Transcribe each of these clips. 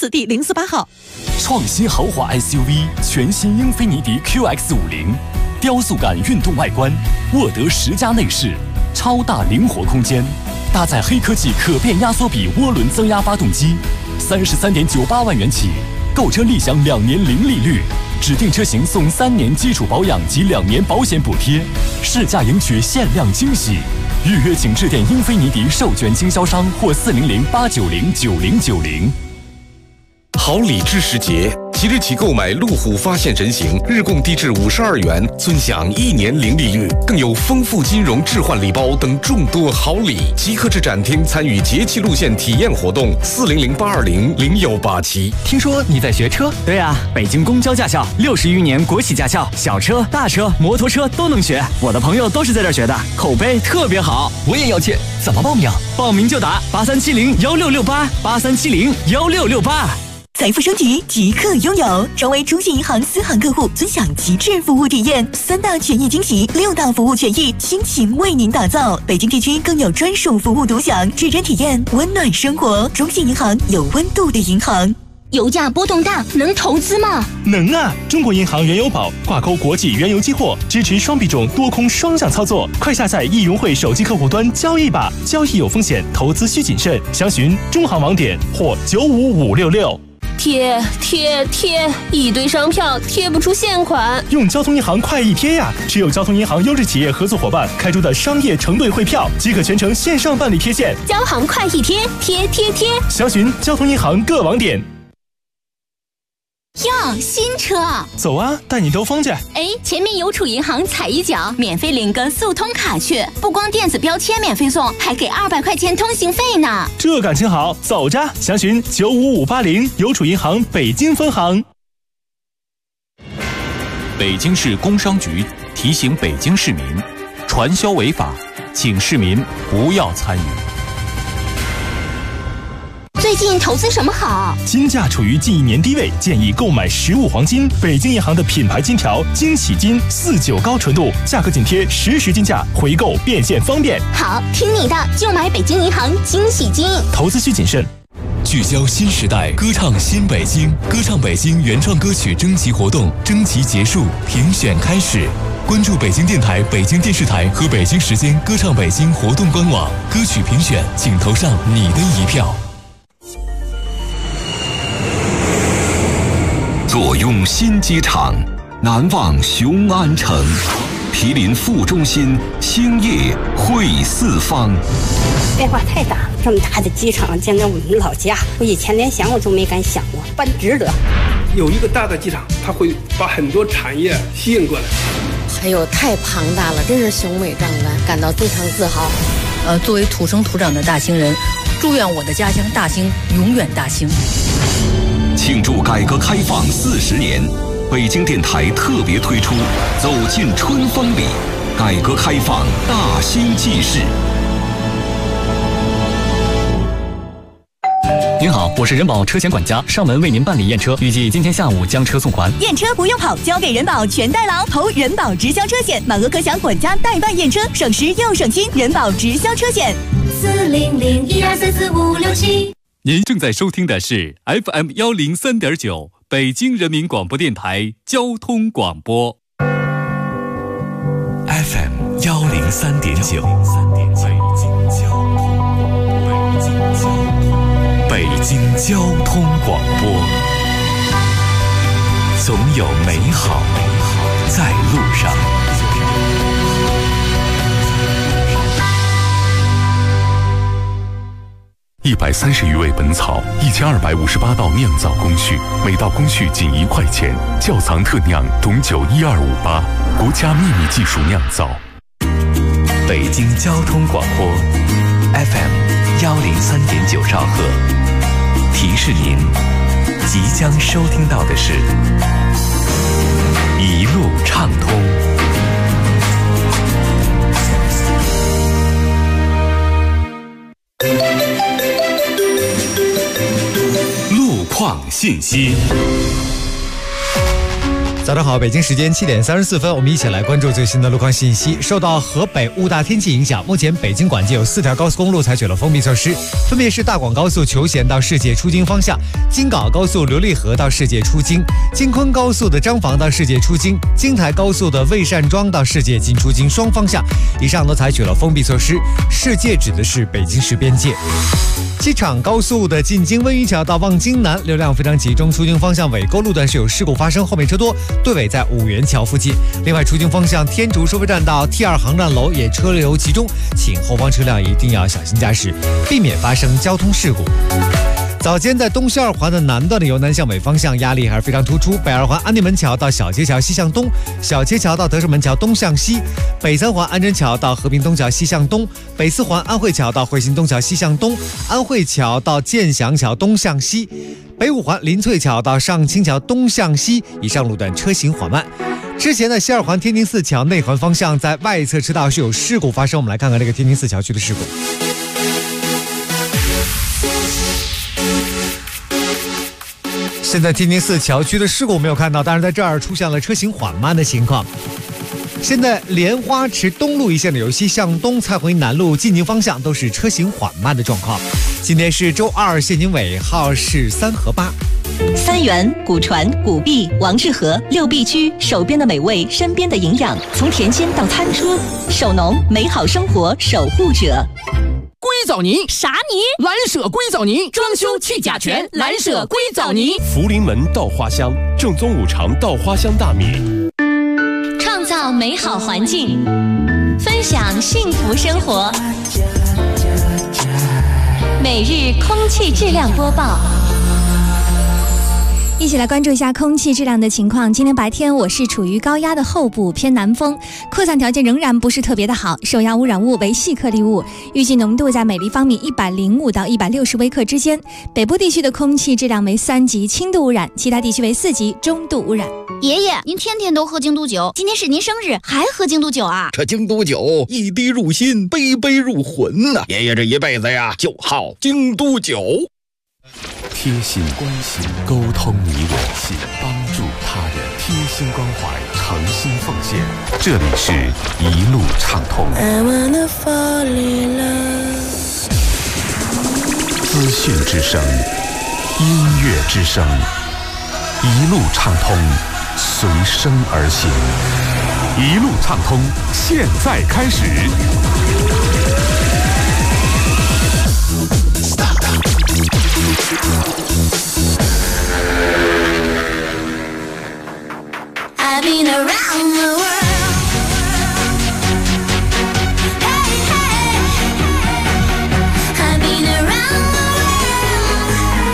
4第048号。 创新豪华 SUV 全新英菲尼迪 QX50，雕塑感运动外观，沃德10加内饰，超大灵活空间，搭载黑科技可变压缩比涡轮增压发动机，33.98万元起，购车立享2年零利率，指定车型送3年基础保养及2年保险补贴，试驾赢取限量惊喜。预约请致电英菲尼迪授权经销商或400-890-9090。 好礼知时节，即日起购买路虎发现人形，日供低至52元，尊享1年零利率，更有丰富金融置换礼包等众多好礼。即刻至展厅参与节气路线体验活动，400-820-0187。 听说你在学车？对啊，北京公交驾校60余年国企驾校，小车、大车、摩托车都能学。我的朋友都是在这儿学的，口碑特别好。 我也要去，怎么报名？ 报名就打83701668，83701668。 财富升级即刻拥有，成为中信银行私行客户，尊享极致服务体验，3大权益惊喜，6大服务权益，倾情为您打造。北京地区更有专属服务独享，指针体验温暖生活。中信银行有温度的银行。 油价波动大，能投资吗？ 能啊！中国银行原油宝挂钩国际原油期货，支持双币种多空双向操作。快下载易融汇手机客户端交易吧，交易有风险，投资需谨慎。详询中行网点或95566。 贴，一堆商票贴不出现款。 用交通银行快易贴呀！持有交通银行优质企业合作伙伴开出的商业承兑汇票，即可全程线上办理贴现。 交行快易贴，贴。 详询交通银行各网点。 哟，新车！ 走啊，带你兜风去。 哎，前面邮储银行踩一脚，免费领个速通卡去，不光电子标签免费送，还给200块钱通行费呢。 这感情好，走着！详询95580邮储银行北京分行。 北京市工商局提醒北京市民，传销违法，请市民不要参与。 最近投资什么好？ 金价处于近1年低位，建议购买实物黄金。北京银行的品牌金条惊喜金49高纯度，价格紧贴实时金价，回购变现方便。 好，听你的，就买北京银行惊喜金。 投资需谨慎。 聚焦新时代，歌唱新北京，歌唱北京原创歌曲征集活动，征集结束，评选开始。关注北京电台、北京电视台和北京时间歌唱北京活动官网，歌曲评选，请投上你的一票。 坐拥新机场，难忘雄安城，毗邻副中心，星夜会四方。 变化太大，这么大的机场，简直我们老家，我以前连想我都没敢想过，办值得。 有一个大的机场，它会把很多产业吸引过来。 哎呦，太庞大了，真是雄伟壮观，感到非常自豪。 作为土生土长的大兴人，祝愿我的家乡大兴永远大兴。 庆祝改革开放40年，北京电台特别推出《走进春风里》，改革开放大兴纪事。 您好，我是人保车险管家，上门为您办理验车，预计今天下午将车送还。 验车不用跑，交给人保全代劳，投人保直销车险，满额可享管家代办验车，省时又省心。人保直销车险 40012344567。 您正在收听的是 FM 103.9北京人民广播电台交通广播。 FM 103.9，北京交通广播，总有美好在路上。130余味本草，1258道酿造工序，每道工序仅1块钱。窖藏特酿董酒12588，国家秘密技术酿造。北京交通广播 FM 103.9兆赫，提示您，即将收听到的是一路畅通。路况信息。 早上好，北京时间7点34分，我们一起来关注最新的路况信息。受到河北雾大天气影响，目前北京管界有4条高速公路采取了封闭措施，分别是大广高速求贤到世界出京方向、京港高速琉璃河到世界出京、京昆高速的张坊到世界出京、京台高速的魏善庄到世界进出京双方向，以上都采取了封闭措施。世界指的是北京市边界。机场高速的进京温榆桥到望京南流量非常集中，出京方向尾沟路段是有事故发生，后面车多，队尾在五元桥附近。另外，出京方向天竺收费站到 T2 航站楼也车流集中，请后方车辆一定要小心驾驶，避免发生交通事故。早间在东西二环的南段的由南向北方向压力还是非常突出，北二环安定门桥到小街桥西向东，小街桥到德胜门桥东向西，北三环安贞桥到和平东桥西向东，北四环安慧桥到汇鑫东桥西向东，安慧桥到建祥桥东向西，北五环林翠桥到上清桥东向西，以上路段车行缓慢。之前的西二环天津四桥内环方向在外侧车道是有事故发生，我们来看看这个天津四桥区的事故。现在天津四桥区的事故没有看到，但是在这儿出现了车行缓慢的情况。现在莲花池东路一线的由西向东蔡回南路进京方向都是车行缓慢的状况。今天是周二，县警尾号是3和8。 三元、古传、古币、王致和6必居，手边的美味，身边的营养，从田间到餐桌，手农美好生活守护者。 硅藻泥啥泥？ 蓝舍硅藻泥， 装修去甲醛，蓝舍硅藻泥。 福临门稻花香，正宗五常稻花香大米。 创造美好环境，分享幸福生活。每日空气质量播报。 一起来关注一下空气质量的情况。今天白天我是处于高压的后部偏南风，扩散条件仍然不是特别的好，受压污染物为细颗粒物，预计浓度在每立方米105到160微克之间。北部地区的空气质量为3级轻度污染，其他地区为4级中度污染。 爷爷，您天天都喝京都酒，今天是您生日还喝京都酒啊？ 这京都酒一滴入心，杯杯入魂呐！爷爷这一辈子呀，就好京都酒。 贴心关心，沟通你我心，帮助他人，贴心关怀，诚心奉献。这里是一路畅通。资讯之声，音乐之声，一路畅通，随声而行。一路畅通，现在开始。 I've been around the world. Hey, hey. I've been around the world.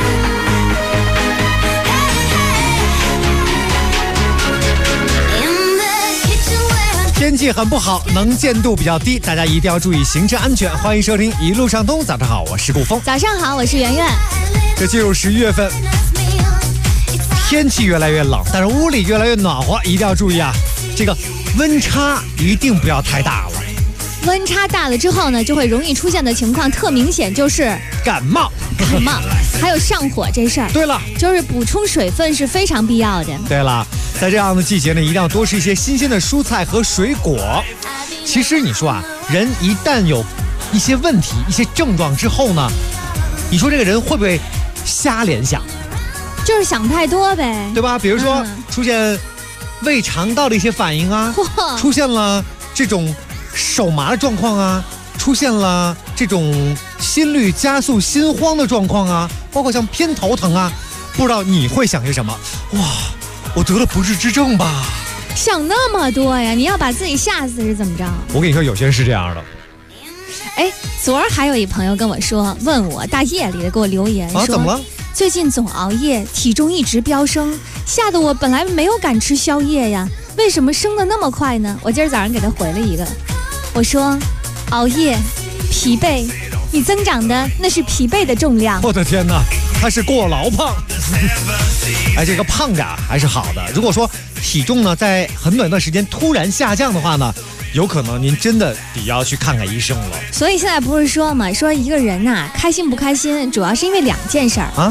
Hey, hey. In the kitchen where 天气很不好，能见度比较低，大家一定要注意行车安全。欢迎收听一路畅通，早上好，我是顾峰。 早上好，我是圆圆。 这进入11月份。天气越来越冷，但是屋里越来越暖和，一定要注意啊！这个温差一定不要太大了。 温差大了之后呢，就会容易出现的情况特明显，就是感冒， 还有上火这事儿。 对了， 就是补充水分是非常必要的。 对了，在这样的季节呢，一定要多吃一些新鲜的蔬菜和水果。其实你说啊，人一旦有一些问题、一些症状之后呢，你说这个人会不会瞎联想？ 就是想太多呗， 对吧？比如说出现胃肠道的一些反应啊，出现了这种手麻的状况啊，出现了这种心率加速、心慌的状况啊，包括像偏头疼啊，不知道你会想些什么？哇，我得了不治之症吧？ 想那么多呀？你要把自己吓死是怎么着？ 我跟你说，有些人是这样的。 哎，昨儿还有一朋友跟我说，问我大夜里的给我留言说， 怎么了？ 最近总熬夜，体重一直飙升，吓得我本来没有敢吃宵夜呀，为什么升得那么快呢？我今儿早上给他回了一个，我说，熬夜，疲惫，你增长的那是疲惫的重量。 我的天哪，他是过劳胖。哎，这个胖感还是好的。如果说体重呢在很短的时间突然下降的话呢，有可能您真的得要去看看医生了。 所以现在不是说嘛，说一个人呐，开心不开心，主要是因为2件事儿啊。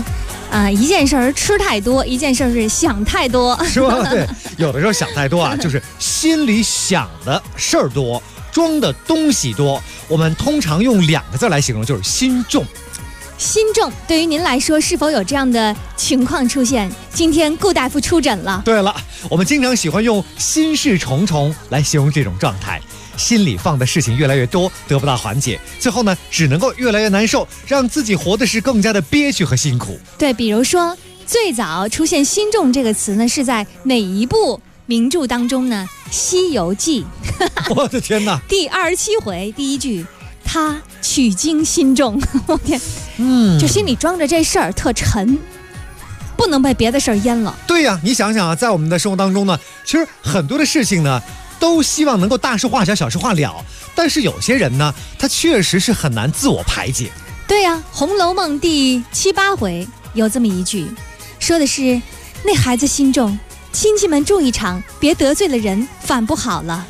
一件事儿吃太多，一件事儿是想太多， 是吧？对，有的时候想太多啊，就是心里想的事儿多，装的东西多。我们通常用2个字来形容，就是心重。 心重，对于您来说是否有这样的情况出现？今天顾大夫出诊了。 对了，我们经常喜欢用心事重重来形容这种状态，心里放的事情越来越多，得不到缓解，最后呢，只能够越来越难受，让自己活的是更加的憋屈和辛苦。 对，比如说最早出现心重这个词呢，是在哪一部名著当中呢？《西游记》。 我的天哪！ 第27回第1句，他取经心重。我天，就心里装着这事儿特沉，不能被别的事儿淹了。 对呀，你想想啊，在我们的生活当中呢，其实很多的事情呢，都希望能够大事化小，小事化了。但是有些人呢，他确实是很难自我排解。 对呀，《红楼梦》第7、8回有这么一句，说的是那孩子心重，亲戚们住一场，别得罪了人，反不好了。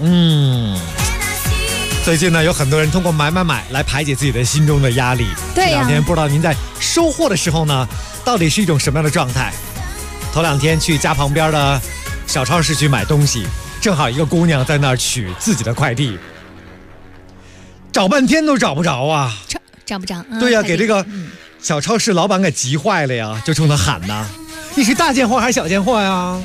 最近呢，有很多人通过买来排解自己的心中的压力。 对呀， 这2天不知道您在收货的时候呢，到底是一种什么样的状态？头2天去家旁边的小超市去买东西，正好一个姑娘在那儿取自己的快递，找半天都找不着啊！ 找不着。 对呀，给这个小超市老板给急坏了呀，就冲他喊呐：“你是大件货还是小件货呀？”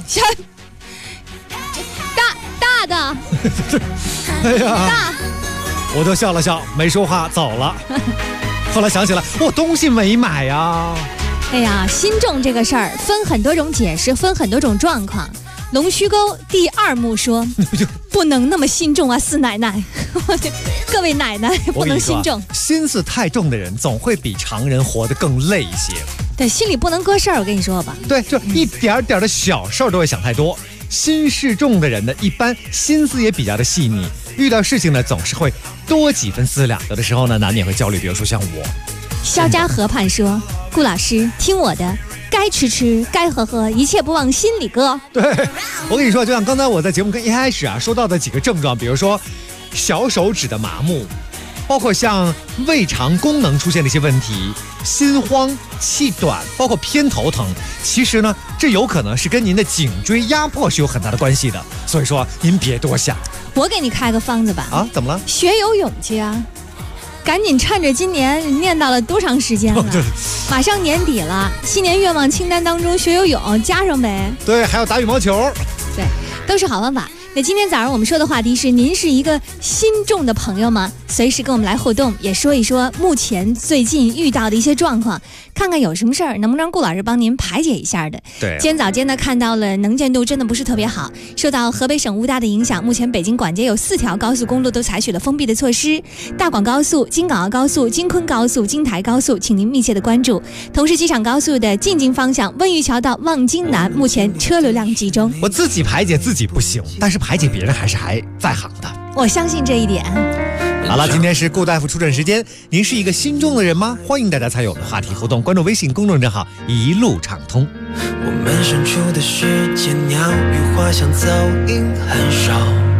大的。 哎呀，我都笑了笑，没说话，走了。后来想起来，我东西没买呀。 哎呀，心重这个事儿分很多种解释，分很多种状况。龙须沟第2幕说，不能那么心重啊，四奶奶。各位奶奶不能心重， 心思太重的人总会比常人活得更累一些。 对，心里不能搁事儿，我跟你说吧。 对，就一点点的小事儿都会想太多。心事重的人呢，一般心思也比较的细腻，遇到事情呢总是会多几分思量，有的时候呢难免会焦虑。比如说像我。 肖家河畔说，顾老师听我的，该吃吃，该喝喝，一切不往心里搁。 对，我跟你说，就像刚才我在节目一开始说到的几个症状，比如说小手指的麻木，包括像胃肠功能出现的一些问题，心慌气短，包括偏头疼，其实呢这有可能是跟您的颈椎压迫是有很大的关系的，所以说您别多想。 我给你开个方子吧。 啊，怎么了？ 学游泳去啊，赶紧趁着今年念叨了多长时间了，马上年底了，新年愿望清单当中学游泳加上呗。 对，还要打羽毛球。 对，都是好方法。那今天早上我们说的话题是，您是一个心重的朋友吗？随时跟我们来互动，也说一说目前最近遇到的一些状况，看看有什么事儿能不能让顾老师帮您排解一下的。 对， 今天早间呢看到了能见度真的不是特别好，受到河北省乌大的影响，目前北京管街有4条高速公路都采取了封闭的措施，大广高速、京港澳高速、京昆高速、京台高速，请您密切的关注。同时机场高速的进京方向温榆桥到望京南目前车流量集中。 我自己排解自己不行，但是排解别人还在行的， 我相信这一点。 好了，今天是顾大夫出诊时间，您是一个心重的人吗？欢迎大家参与我们的话题互动，关注微信公众账号一路畅通。 我们身处的世界，鸟语花香噪音很少，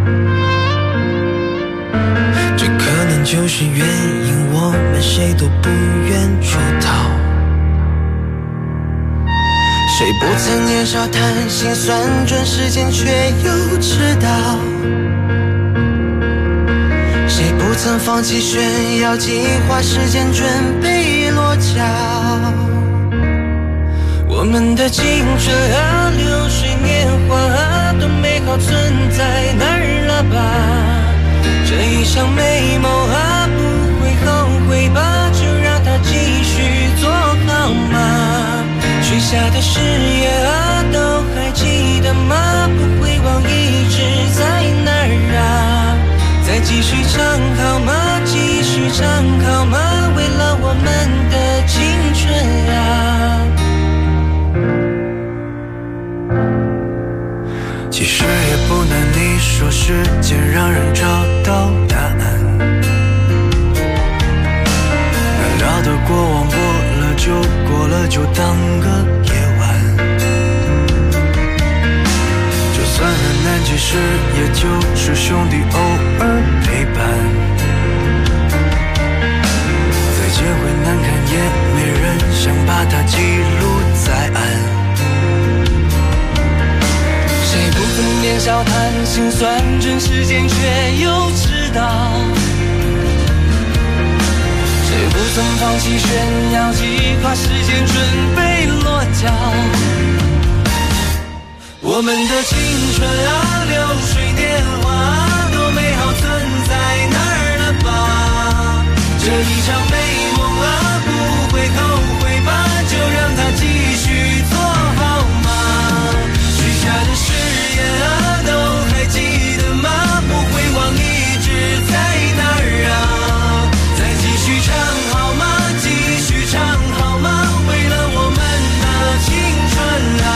这可能就是原因，我们谁都不愿出逃。谁不曾年少谈心算准时间却又迟到，谁不曾放弃炫耀计划时间准备落脚。我们的青春啊，流水年华啊，都美好存在哪儿了吧？这一场美梦啊，不会后悔吧？就让它继续做好吗？许下的誓言啊，都还记得吗？不会忘，一直在哪儿啊？再继续唱好吗？继续唱好吗？为了我们的青春啊！其实也不难，你说时间让人找到答案，难料的过往过了就当个夜晚，就算很难解释，也就是兄弟偶尔陪伴，再结会难看也没人想把它记录在笑谈心酸，准时间却又迟到。谁不曾放弃炫耀，击垮时间准备落脚。我们的青春啊，流水年华，多美好存在哪儿了吧？这一场美梦啊，不会后悔吧？就让它继续做好吗？许下的誓言啊，都还记得吗？不会忘一直在哪儿啊？再继续唱好吗？继续唱好吗？为了我们的青春啊，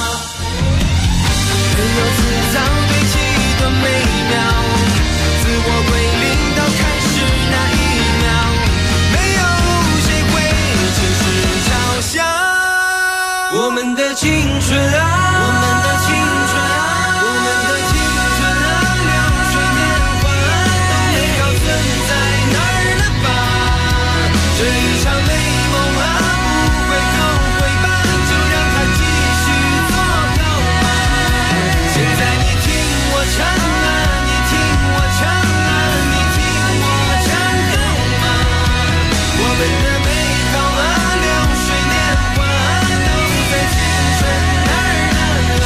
没有辞藻堆砌的美妙，自我归零到开始那一秒，没有谁会真实嘲笑我们的青春啊，我们的青春啊，我们的青春啊，流水年华都美好存在哪儿了吧？这一场美梦啊，不会后悔吧？就让它继续做好吧。现在你听我唱啊，你听我唱啊，你听我唱好吗？我们的美好啊，流水年华都在青春哪儿了？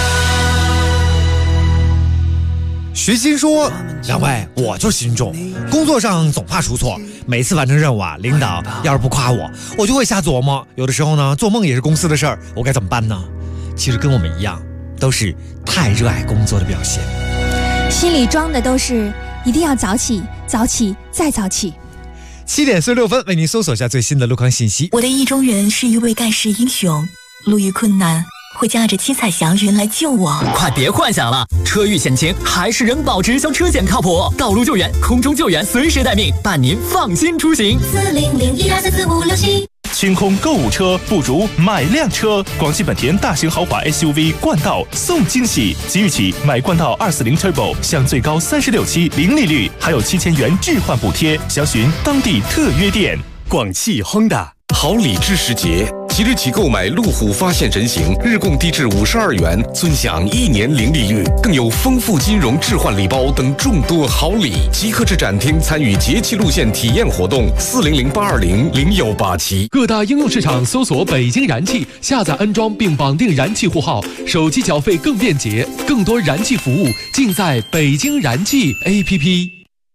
徐鑫说：“两位，我就心重，工作上总怕出错，每次完成任务啊，领导要是不夸我就会瞎琢磨。有的时候呢，做梦也是公司的事儿，我该怎么办呢？其实跟我们一样，都是太热爱工作的表现。 心里装的都是一定要早起，早起再早起。 7点46分，为您搜索下最新的路况信息。 我的意中人是一位盖世英雄，路遇困难会驾着七彩祥云来救我。 快别幻想了，车遇险情还是人保直销车险靠谱，道路救援、空中救援随时待命，伴您放心出行。 40012444567。 清空购物车，不如买辆车。广汽本田大型豪华 SUV 冠道送惊喜，即日起买冠道240 Turbo 享最高36期零利率，还有7000元置换补贴。详询当地特约店。 广汽 Honda 好礼知时节，即日起购买路虎发现人形，日供低至52元，尊享1年零利率，更有丰富金融置换礼包等众多好礼。即刻至展厅参与节气路线体验活动，40082000187。 各大应用市场搜索北京燃气，下载安装并绑定燃气户号，手机缴费更便捷，更多燃气服务尽在北京燃气 APP。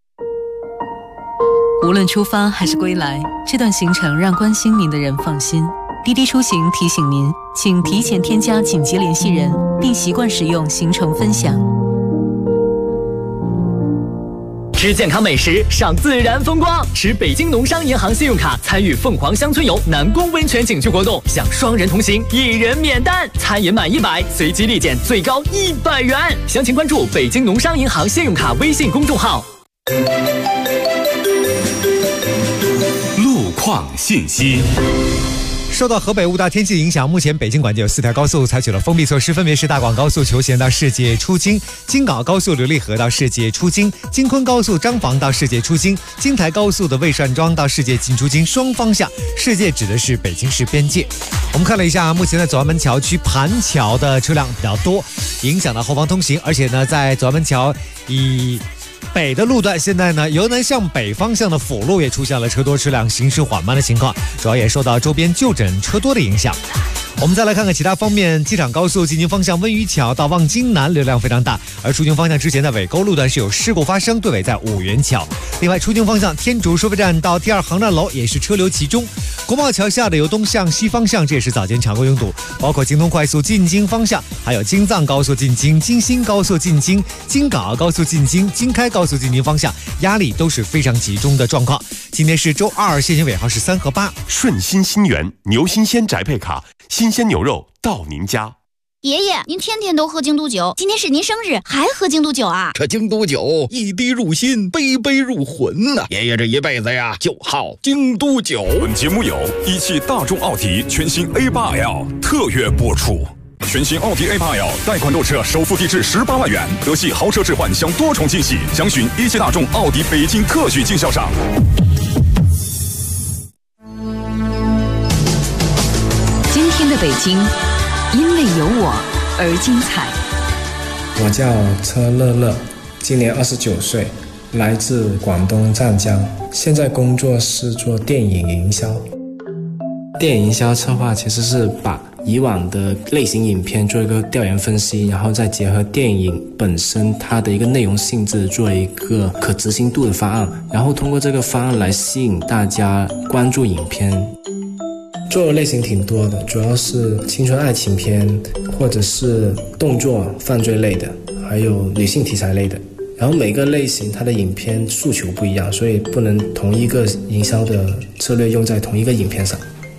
无论出发还是归来，这段行程让关心您的人放心。滴滴出行提醒您，请提前添加紧急联系人，并习惯使用行程分享。 吃健康美食，赏自然风光，持北京农商银行信用卡参与凤凰乡村游南宫温泉景区活动，享双人同行，1人免单，餐饮满100随机立减最高100元。详情关注北京农商银行信用卡微信公众号。 路况信息。 受到河北雾大天气影响，目前北京管界有4条高速采取了封闭措施，分别是大广高速求贤到世界出京、京港高速琉璃河到世界出京、京昆高速张房到世界出京、京台高速的魏善庄到世界进出京双方向，世界指的是北京市边界。我们看了一下，目前在左安门桥区盘桥的车辆比较多，影响到后方通行，而且呢，在左安门桥以北的路段，现在呢，由南向北方向的辅路也出现了车多车辆行驶缓慢的情况，主要也受到周边就诊车多的影响。我们再来看看其他方面，机场高速进京方向温榆桥到望京南流量非常大，而出京方向之前在尾沟路段是有事故发生，队尾在五元桥。另外，出京方向天竺收费站到第2航站楼也是车流集中，国贸桥下的由东向西方向这也是早间常规拥堵，包括京通快速进京方向，还有京藏高速进京、京新高速进京、京港澳高速进京、京开高速进京方向压力都是非常集中的状况。今天是周2，限行尾号是3和8。 顺心新源牛新鲜宅配卡，新鲜牛肉到您家。 爷爷，您天天都喝京都酒，今天是您生日，还喝京都酒啊？ 这京都酒一滴入心，杯杯入魂呐！爷爷这一辈子呀，就好京都酒。 本节目由一汽大众奥迪全新 A8L 特约播出。全新奥迪 A8L 贷款购车首付低至18万元，德系豪车置换享多重惊喜，详询一汽大众奥迪北京特许经销商。 今天的北京，因为有我而精彩。 我叫车乐乐，今年29岁，来自广东湛江，现在工作是做电影营销。电影营销策划其实是把以往的类型影片做一个调研分析，然后再结合电影本身它的一个内容性质做一个可执行度的方案，然后通过这个方案来吸引大家关注影片。做的类型挺多的，主要是青春爱情片，或者是动作犯罪类的，还有女性题材类的。然后每个类型它的影片诉求不一样，所以不能同一个营销的策略用在同一个影片上。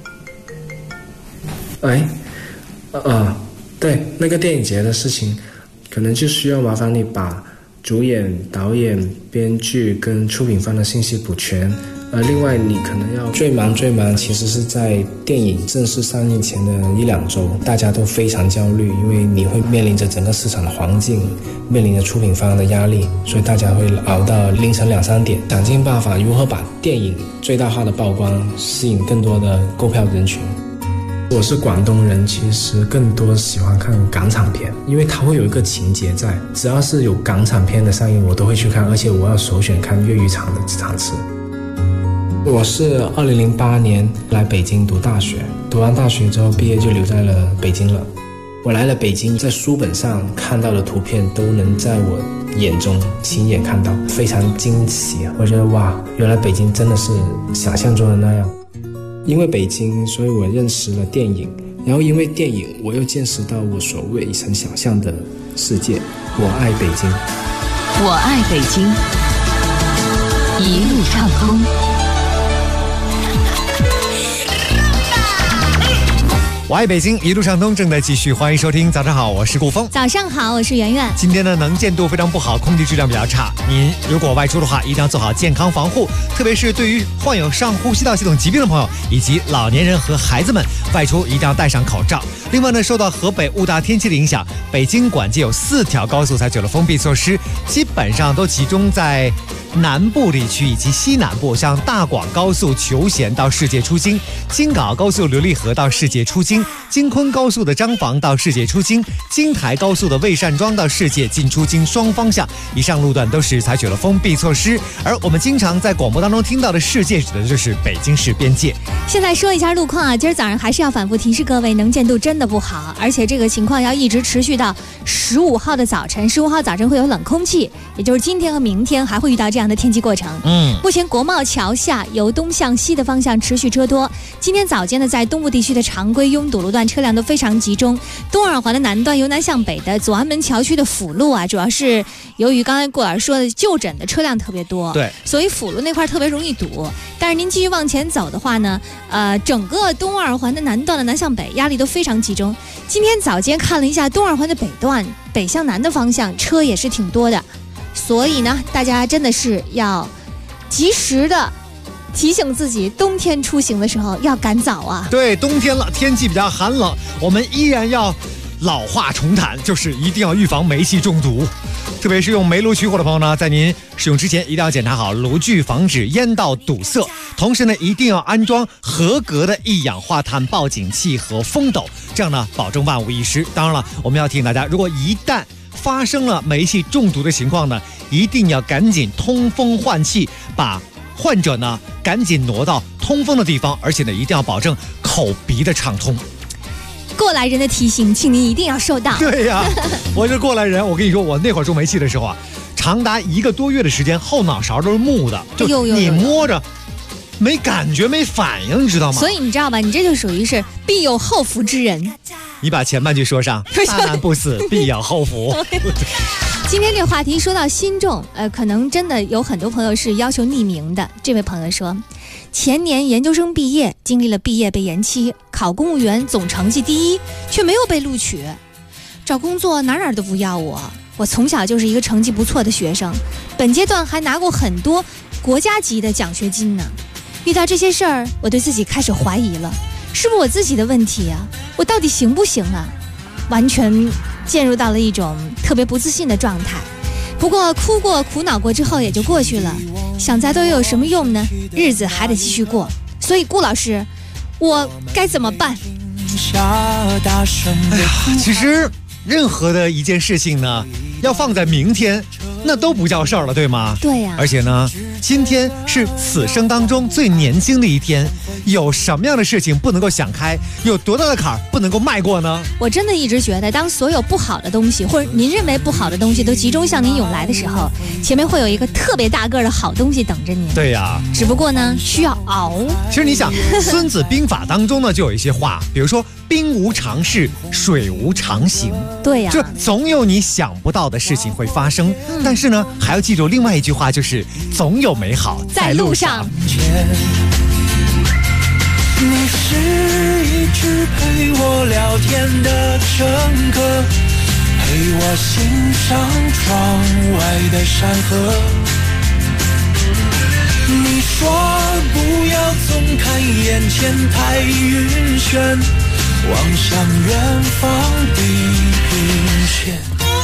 对，那个电影节的事情，可能就需要麻烦你把主演、导演、编剧跟出品方的信息补全。另外你可能要最忙，其实是在电影正式上映前的1-2周，大家都非常焦虑，因为你会面临着整个市场的环境，面临着出品方的压力，所以大家会熬到凌晨2-3点，想尽办法如何把电影最大化的曝光，吸引更多的购票人群。我是广东人，其实更多喜欢看港产片，因为它会有一个情节在，只要是有港产片的上映我都会去看，而且我要首选看粤语场的场次。我是2008年来北京读大学，读完大学之后毕业就留在了北京了。我来了北京，在书本上看到的图片都能在我眼中亲眼看到，非常惊奇。我觉得哇，原来北京真的是想象中的那样。因为北京，所以我认识了电影，然后因为电影我又见识到我所未曾想象的世界。我爱北京， 我爱北京，一路畅通。 我爱北京，一路畅通正在继续，欢迎收听。早上好，我是顾峰。 早上好，我是圆圆。 今天呢，能见度非常不好，空气质量比较差。您如果外出的话，一定要做好健康防护，特别是对于患有上呼吸道系统疾病的朋友，以及老年人和孩子们，外出一定要戴上口罩。另外呢，受到河北雾大天气的影响，北京管界有4条高速采取了封闭措施，基本上都集中在南部地区以及西南部，像大广高速求贤到世界出京，京港高速琉璃河到世界出京，京昆高速的张坊到世界出京，京台高速的魏善庄到世界进出京双方向，以上路段都是采取了封闭措施。而我们经常在广播当中听到的世界，指的就是北京市边界。 现在说一下路况啊，今儿早上还是要反复提示各位，能见度真的不好，而且这个情况要一直持续到15号的早晨。15号早晨会有冷空气，也就是今天和明天还会遇到这样的天气过程。目前国贸桥下由东向西的方向持续车多，今天早间呢，在东部地区的常规拥堵路段车辆都非常集中。东二环的南段由南向北的左安门桥区的辅路啊，主要是由于刚才顾老师说的就诊的车辆特别多， 对， 所以辅路那块特别容易堵。但是您继续往前走的话呢，整个东二环的南段的南向北压力都非常集中。今天早间看了一下东二环的北段，北向南的方向车也是挺多的，所以呢，大家真的是要及时的提醒自己，冬天出行的时候要赶早啊。 对，冬天了，天气比较寒冷，我们依然要老话重谈，就是一定要预防煤气中毒。特别是用煤炉取火的朋友呢，在您使用之前一定要检查好炉具，防止烟道堵塞。同时呢，一定要安装合格的一氧化碳报警器和风斗，这样呢，保证万无一失。当然了，我们要提醒大家，如果一旦发生了煤气中毒的情况呢，一定要赶紧通风换气，把患者呢赶紧挪到通风的地方，而且呢，一定要保证口鼻的畅通。 过来人的提醒，请您一定要收到。 对呀，我是过来人。我跟你说，我那会儿中煤气的时候啊，长达1个多月的时间，后脑勺都是木的，就你摸着没感觉、没反应，你知道吗？ 所以你知道吧？你这就属于是必有后福之人。 你把前半句说上，大难不死，必有后福。 今天这个话题说到心重，可能真的有很多朋友是要求匿名的。这位朋友说，前年研究生毕业，经历了毕业被延期，考公务员总成绩第1，却没有被录取，找工作哪都不要我。我从小就是一个成绩不错的学生，本阶段还拿过很多国家级的奖学金呢。遇到这些事儿，我对自己开始怀疑了，是不是我自己的问题啊？我到底行不行啊？完全进入到了一种特别不自信的状态。不过哭过苦恼过之后也就过去了，想再多又有什么用呢？日子还得继续过。所以顾老师，我该怎么办？ 哎呀，其实任何的一件事情呢，要放在明天，那都不叫事儿了，对吗？ 对呀。 而且呢，今天是此生当中最年轻的一天，有什么样的事情不能够想开？有多大的坎儿不能够迈过呢？ 我真的一直觉得，当所有不好的东西，或者您认为不好的东西都集中向您涌来的时候，前面会有一个特别大个的好东西等着你。 对呀。 只不过呢，需要熬。 其实你想，《孙子兵法》当中呢，就有一些话，比如说“兵无常势，水无常形”。 对呀。 就总有你想不到的事情会发生，但是呢，还要记住另外一句话，就是总有美好在路上。 你是一直陪我聊天的乘客，陪我欣赏窗外的山河。你说不要总看眼前太晕眩，望向远方地平线。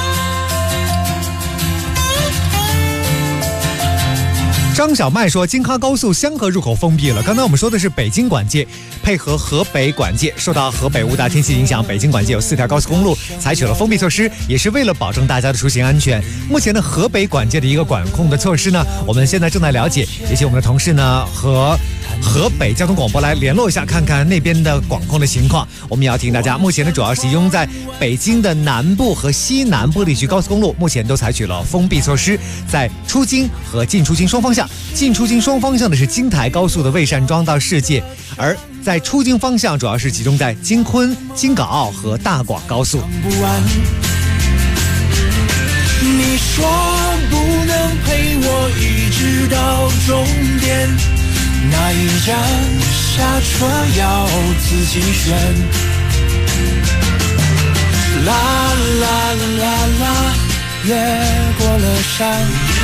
张小麦说，京哈高速香河入口封闭了。刚才我们说的是北京管界，配合河北管界，受到河北5大天气影响，北京管界有4条高速公路采取了封闭措施，也是为了保证大家的出行安全。目前呢，河北管界的一个管控的措施呢，我们现在正在了解，也请我们的同事呢和河北交通广播来联络一下，看看那边的管控的情况。我们也要提醒大家，目前呢主要是集中在北京的南部和西南部地区高速公路，目前都采取了封闭措施，在出京和进出京双方向。进出京双方向的是京台高速的蔚山庄到世界，而在出京方向主要是集中在京昆、京港澳和大广高速。 你说不能陪我一直到终点，哪一站下车要自己选。啦啦啦啦，越过了山，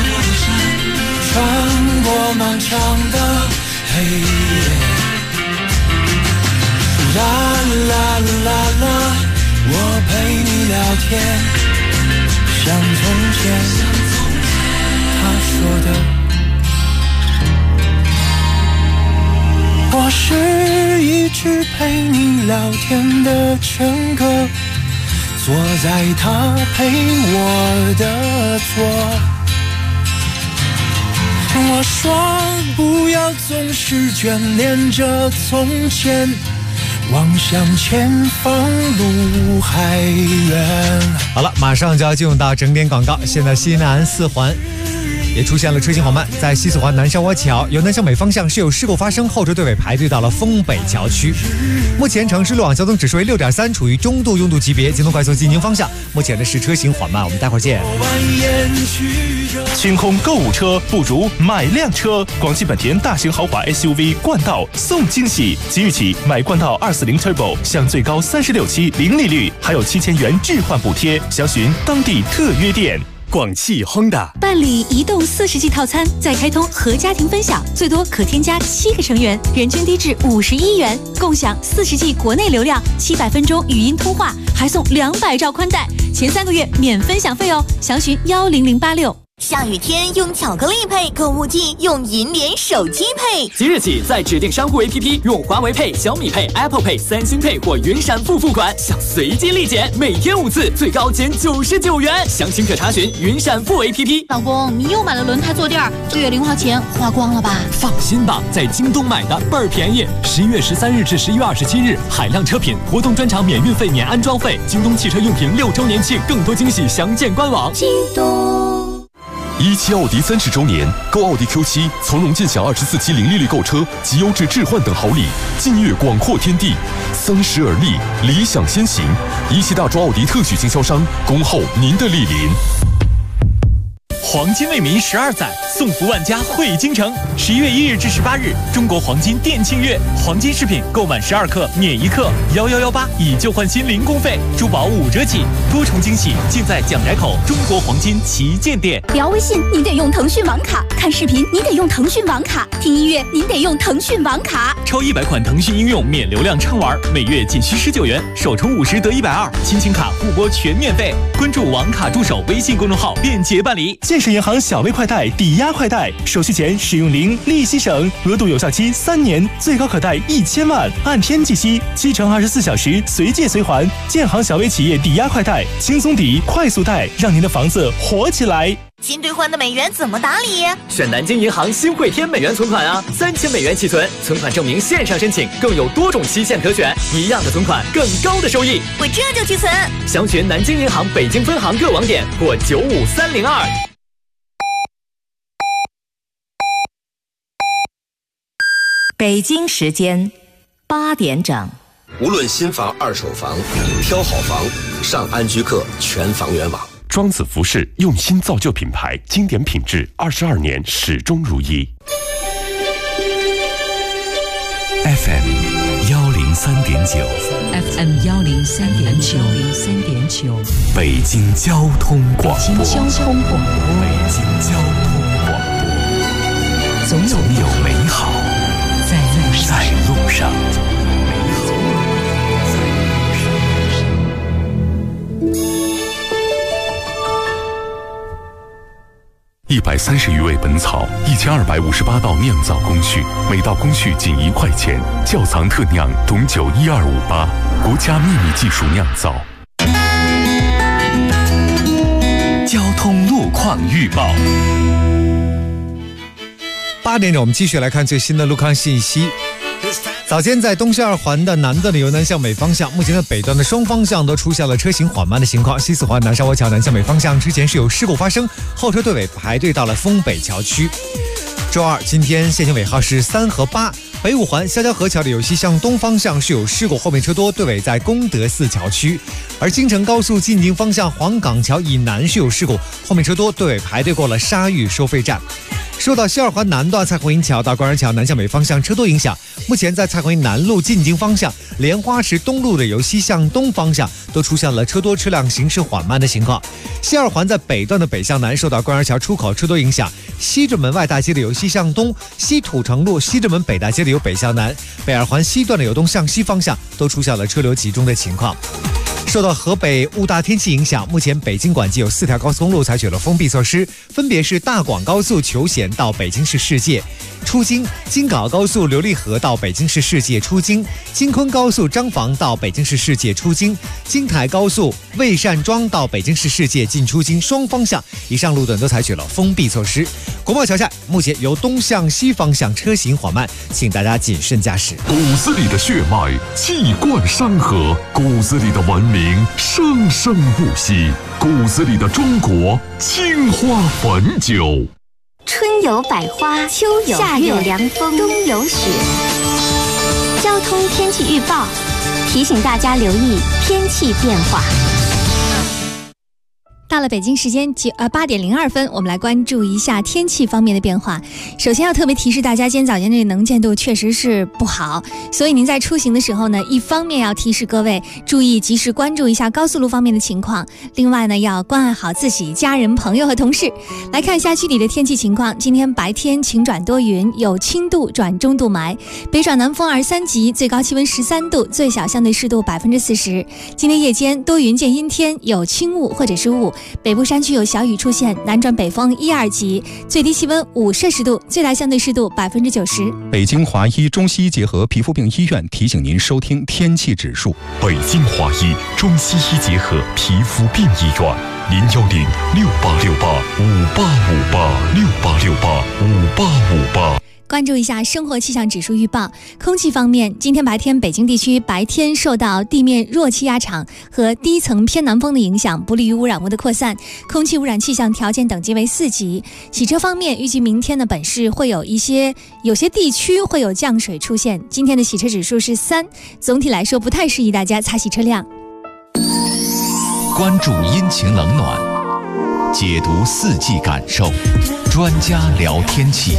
穿过漫长的黑夜。啦啦啦啦，我陪你聊天，像从前他说的。我是一直陪你聊天的乘客，坐在他陪我的座。我说不要总是眷恋着从前，望向前方路还远。 好了，马上就要进入到整点广告。现在西南4环也出现了车行缓慢，在西4环南山窝桥由南向北方向是有事故发生，后车队尾排队到了丰北桥区。目前城市路网交通指数为6.3，处于中度拥堵级别。京东快速进京方向目前的是车行缓慢，我们待会儿见。 清空购物车不如买辆车，广汽本田大型豪华 SUV 冠道送惊喜，即日起买冠道240 Turbo 享最高36期零利率，还有7000元置换补贴，详询当地特约店。 广汽 Honda 办理移动40G 套餐，再开通和家庭分享，最多可添加7个成员，人均低至51元，共享40G 国内流量，700分钟语音通话，还送200兆宽带，前3个月免分享费哦，详询10086。 下雨天用巧克力配，购物季用银联手机配。 即日起，在指定商户 APP 用华为配、小米配、Apple Pay、三星配或云闪付付款，享随机立减，每天5次，最高减99元。详情可查询云闪付 APP。 老公，你又买了轮胎坐垫，这月零花钱花光了吧？ 放心吧，在京东买的倍儿便宜。11月13日至11月27日，海量车品活动专场，免运费、免安装费。京东汽车用品6周年庆，更多惊喜详见官网。 京东。 17奥迪30周年，购奥迪 Q7，从容尽享24期零利率购车及优质置换等好礼，近悦广阔天地，30而立，理想先行。17大洲奥迪特许经销商，恭候您的莅临。 黄金为民12载，送福万家汇京城。11月1日至18日，中国黄金店庆月，黄金饰品购满12克免1克，1118以旧换新零工费，珠宝5折起，多重惊喜尽在蒋宅口中国黄金旗舰店。 聊微信您得用腾讯网卡，看视频您得用腾讯网卡，听音乐您得用腾讯网卡。 超100款腾讯应用免流量畅玩，每月仅需19元，首充50得120，亲情卡互拨全免费。关注网卡助手微信公众号，便捷办理。 健市银行小微快贷抵押快贷，手续钱使用零，利息省，额度有效期3年，最高可贷1000万，按天计息，7乘24小时随借随还。建行小微企业抵押快贷，轻松抵，快速贷，让您的房子活起来。 新兑换的美元怎么打理？ 选南京银行新汇添美元存款啊，3000美元起存，存款证明线上申请，更有多种期限可选，一样的存款，更高的收益。 我这就去存。 详询南京银行北京分行各网点或95302。 北京时间8点整。 无论新房、二手房，挑好房，上安居客全房源网。 庄子服饰用心造就品牌，经典品质，22年始终如一。 FM 103.9 FM 103.9 北京交通广播。 北京交通广播。 总有美好在路上。130余味本草，1258道酿造工序，每道工序仅1块钱。窖藏特酿董酒12588，国家秘密技术酿造。交通路况预报。 8点整，我们继续来看最新的路况信息。早间在东西2环的南段的由南向北方向，目前的北段的双方向都出现了车行缓慢的情况。西4环南沙窝桥南向北方向之前是有事故发生，后车队尾排队到了丰北桥区。周二，今天限行尾号是3和8。北5环潇湘河桥的有西向东方向是有事故，后面车多，队尾在功德寺桥区。而京承高速进京方向黄岗桥以南是有事故，后面车多，队尾排队过了沙峪收费站。受到西2环南段蔡洪营桥到官园桥南向北方向车多影响，目前在蔡洪营南路进京方向、莲花池东路的由西向东方向都出现了车多车辆行驶缓慢的情况。西2环在北段的北向南受到官园桥出口车多影响，西直门外大街的由西向东、西土城路西直门北大街的由北向南、北2环西段的由东向西方向都出现了车流集中的情况。受到河北雾大天气影响，目前北京管界有4条高速公路采取了封闭措施，分别是大广高速求贤到北京市世界出京、京港澳高速琉璃河到北京市世界出京、京昆高速张房到北京市世界出京、京台高速魏善庄到北京市世界进出京双方向以上路段都采取了封闭措施。国贸桥下目前由东向西方向车行缓慢，请大家谨慎驾驶。 骨子里的血脉气贯山河，骨子里的文明生生不息，骨子里的中国青花汾酒。 春有百花，秋有夏有凉风，冬有雪。交通天气预报提醒大家留意天气变化。 到了北京时间8点02分，我们来关注一下天气方面的变化。首先要特别提示大家，今天早间这能见度确实是不好，所以您在出行的时候呢，一方面要提示各位注意及时关注一下高速路方面的情况，另外呢要关爱好自己、家人、朋友和同事。来看一下具体的天气情况。今天白天晴转多云，有轻度转中度霾，北转南风2-3级，最高气温13度，最小相对湿度40%。今天夜间多云见阴天，有轻雾或者是雾，北部山区有小雨出现，南转北风1-2级，最低气温5摄氏度，最大相对湿度90%。 北京华医中西医结合皮肤病医院提醒您收听天气指数。 北京华医中西医结合皮肤病医院，010-6868-5858，6868-5858。 关注一下生活气象指数预报。空气方面，今天白天北京地区白天受到地面弱气压场和低层偏南风的影响，不利于污染物的扩散，空气污染气象条件等级为4级。洗车方面，预计明天的本市会有些地区会有降水出现，今天的洗车指数是3，总体来说不太适宜大家擦洗车辆。 关注阴晴冷暖，解读四季感受，专家聊天气。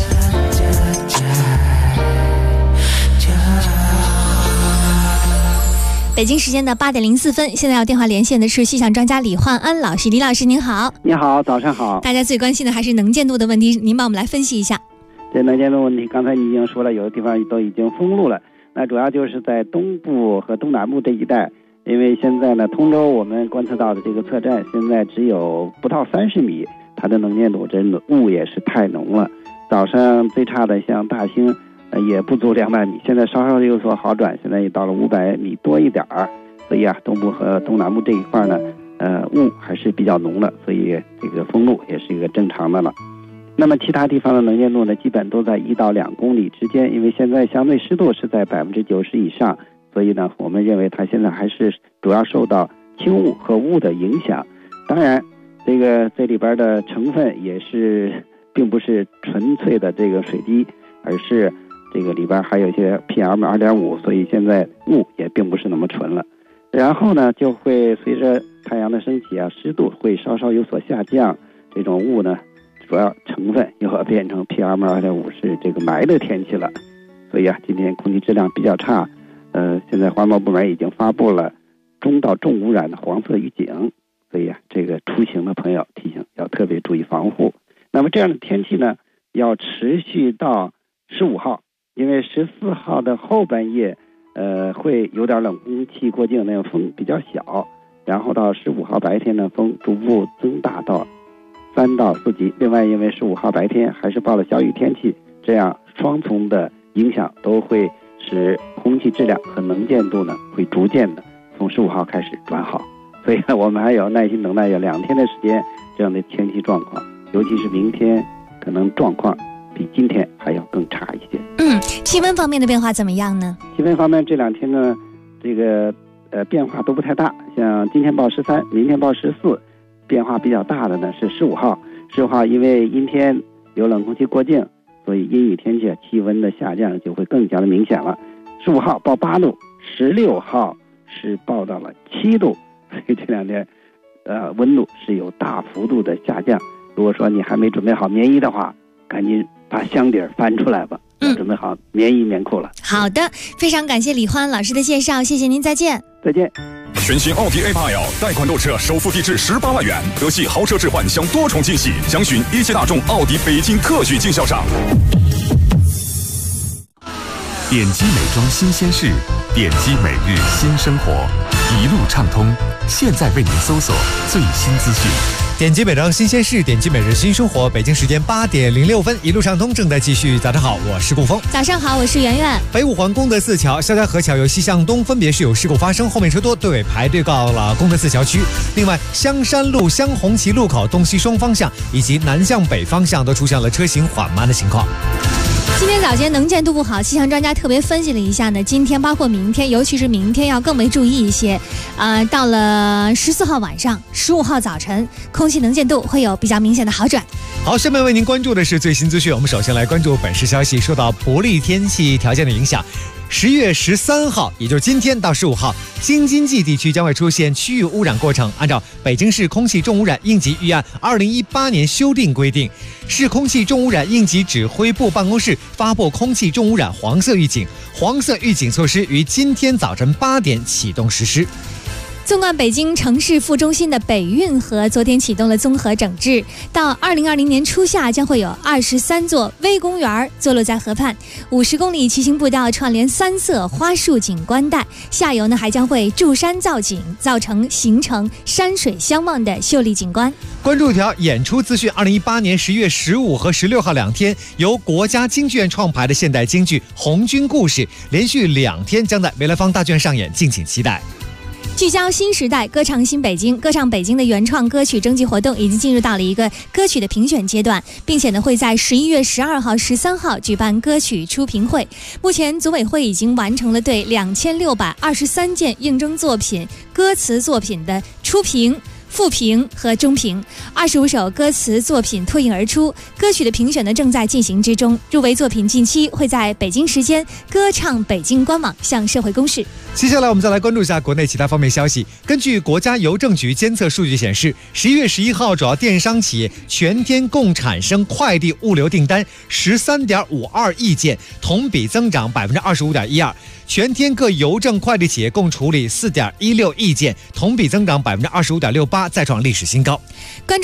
北京时间的8点04分，现在要电话连线的是气象专家李焕安老师。李老师您好。 你好，早上好。 大家最关心的还是能见度的问题，您帮我们来分析一下。 这能见度问题，刚才你已经说了，有的地方都已经封路了。那主要就是在东部和东南部这一带，因为现在呢，通州我们观测到的这个测站现在只有不到30米， 它的能见度真的雾也是太浓了。早上最差的像大兴，也不足200米，现在稍稍有所好转，现在也到了500米多一点儿。所以啊，东部和东南部这一块呢，雾还是比较浓的，所以这个封路也是一个正常的了。那么其他地方的能见度呢，基本都在1到2公里之间，因为现在相对湿度是在90%以上，所以呢，我们认为它现在还是主要受到轻雾和雾的影响。当然，这里边的成分也是并不是纯粹的这个水滴，而是这个里边还有一些 PM2.5， 所以现在雾也并不是那么纯了。然后呢，就会随着太阳的升起啊，湿度会稍稍有所下降，这种雾呢，主要成分又要变成 PM2.5， 是这个霾的天气了。所以啊，今天空气质量比较差，现在环保部门已经发布了中到重污染的黄色预警，所以啊，这个出行的朋友提醒要特别注意防护。那么这样的天气呢，要持续到15号，因为14号的后半夜，会有点冷空气过境，那个风比较小，然后到15号白天呢，风逐步增大到3到4级。另外，因为15号白天还是报了小雨天气，这样双重的影响都会使空气质量和能见度呢，会逐渐的从15号开始转好。所以呢，我们还有耐心等待有2天的时间，这样的天气状况，尤其是明天，可能状况比今天还要更差一些。 气温方面的变化怎么样呢？ 气温方面这2天呢，这个变化都不太大，像今天报13，明天报14，变化比较大的呢是15号。15号因为阴天有冷空气过境，所以阴雨天气气温的下降就会更加的明显了。15号报8度，16号是报到了7度，所以这2天温度是有大幅度的下降。如果说你还没准备好棉衣的话，赶紧把箱底翻出来吧，准备好棉衣棉裤了。 好的，非常感谢李欢老师的介绍，谢谢您，再见。 再见。 全新奥迪 A8L 贷款购车首付低至18万元，德系豪车置换享多重惊喜，详询一汽大众奥迪北京特许经销商。 点击美妆新鲜事，点击每日新生活，一路畅通。现在为您搜索最新资讯。 点击美妆新鲜事，点击每日新生活。北京时间8点06分，一路畅通正在继续。早上好，我是顾峰。 早上好，我是圆圆。 北五环功德寺桥、肖家河桥由西向东分别是有事故发生，后面车多，队尾排队到了功德寺桥区。另外，香山路香红旗路口东西双方向以及南向北方向都出现了车行缓慢的情况。 今天早间能见度不好，气象专家特别分析了一下呢，今天包括明天，尤其是明天要更为注意一些。到了14号晚上、15号早晨，空气能见度会有比较明显的好转。 好，下面为您关注的是最新资讯。我们首先来关注本市消息，受到不利天气条件的影响，10月13号，也就是今天到15号，京津冀地区将会出现区域污染过程。按照北京市空气重污染应急预案2018年修订规定，市空气重污染应急指挥部办公室发布空气重污染黄色预警，黄色预警措施于今天早晨8点启动实施。 纵贯北京城市副中心的北运河昨天启动了综合整治，到2020年初夏将会有23座微公园坐落在河畔，50公里骑行步道串联3色花树景观带，下游呢还将会筑山造景，形成山水相望的秀丽景观。 关注一条演出资讯，2018年10月15和16号2天，由国家京剧院创排的现代京剧《红军故事》连续2天将在梅兰芳大剧院上演，敬请期待。 聚焦新时代，歌唱新北京，歌唱北京的原创歌曲征集活动已经进入到了一个歌曲的评选阶段，并且呢会在11月12号、13号举办歌曲初评会。目前组委会已经完成了对2623件应征作品歌词作品的初评、复评和中评，25首歌词作品脱颖而出，歌曲的评选呢正在进行之中。入围作品近期会在北京时间歌唱北京官网向社会公示。 接下来我们再来关注一下国内其他方面消息。根据国家邮政局监测数据显示，11月11号主要电商企业全天共产生快递物流订单13.52亿件，同比增长25.12%。全天各邮政快递企业共处理4.16亿件，同比增长25.68%，再创历史新高。 关注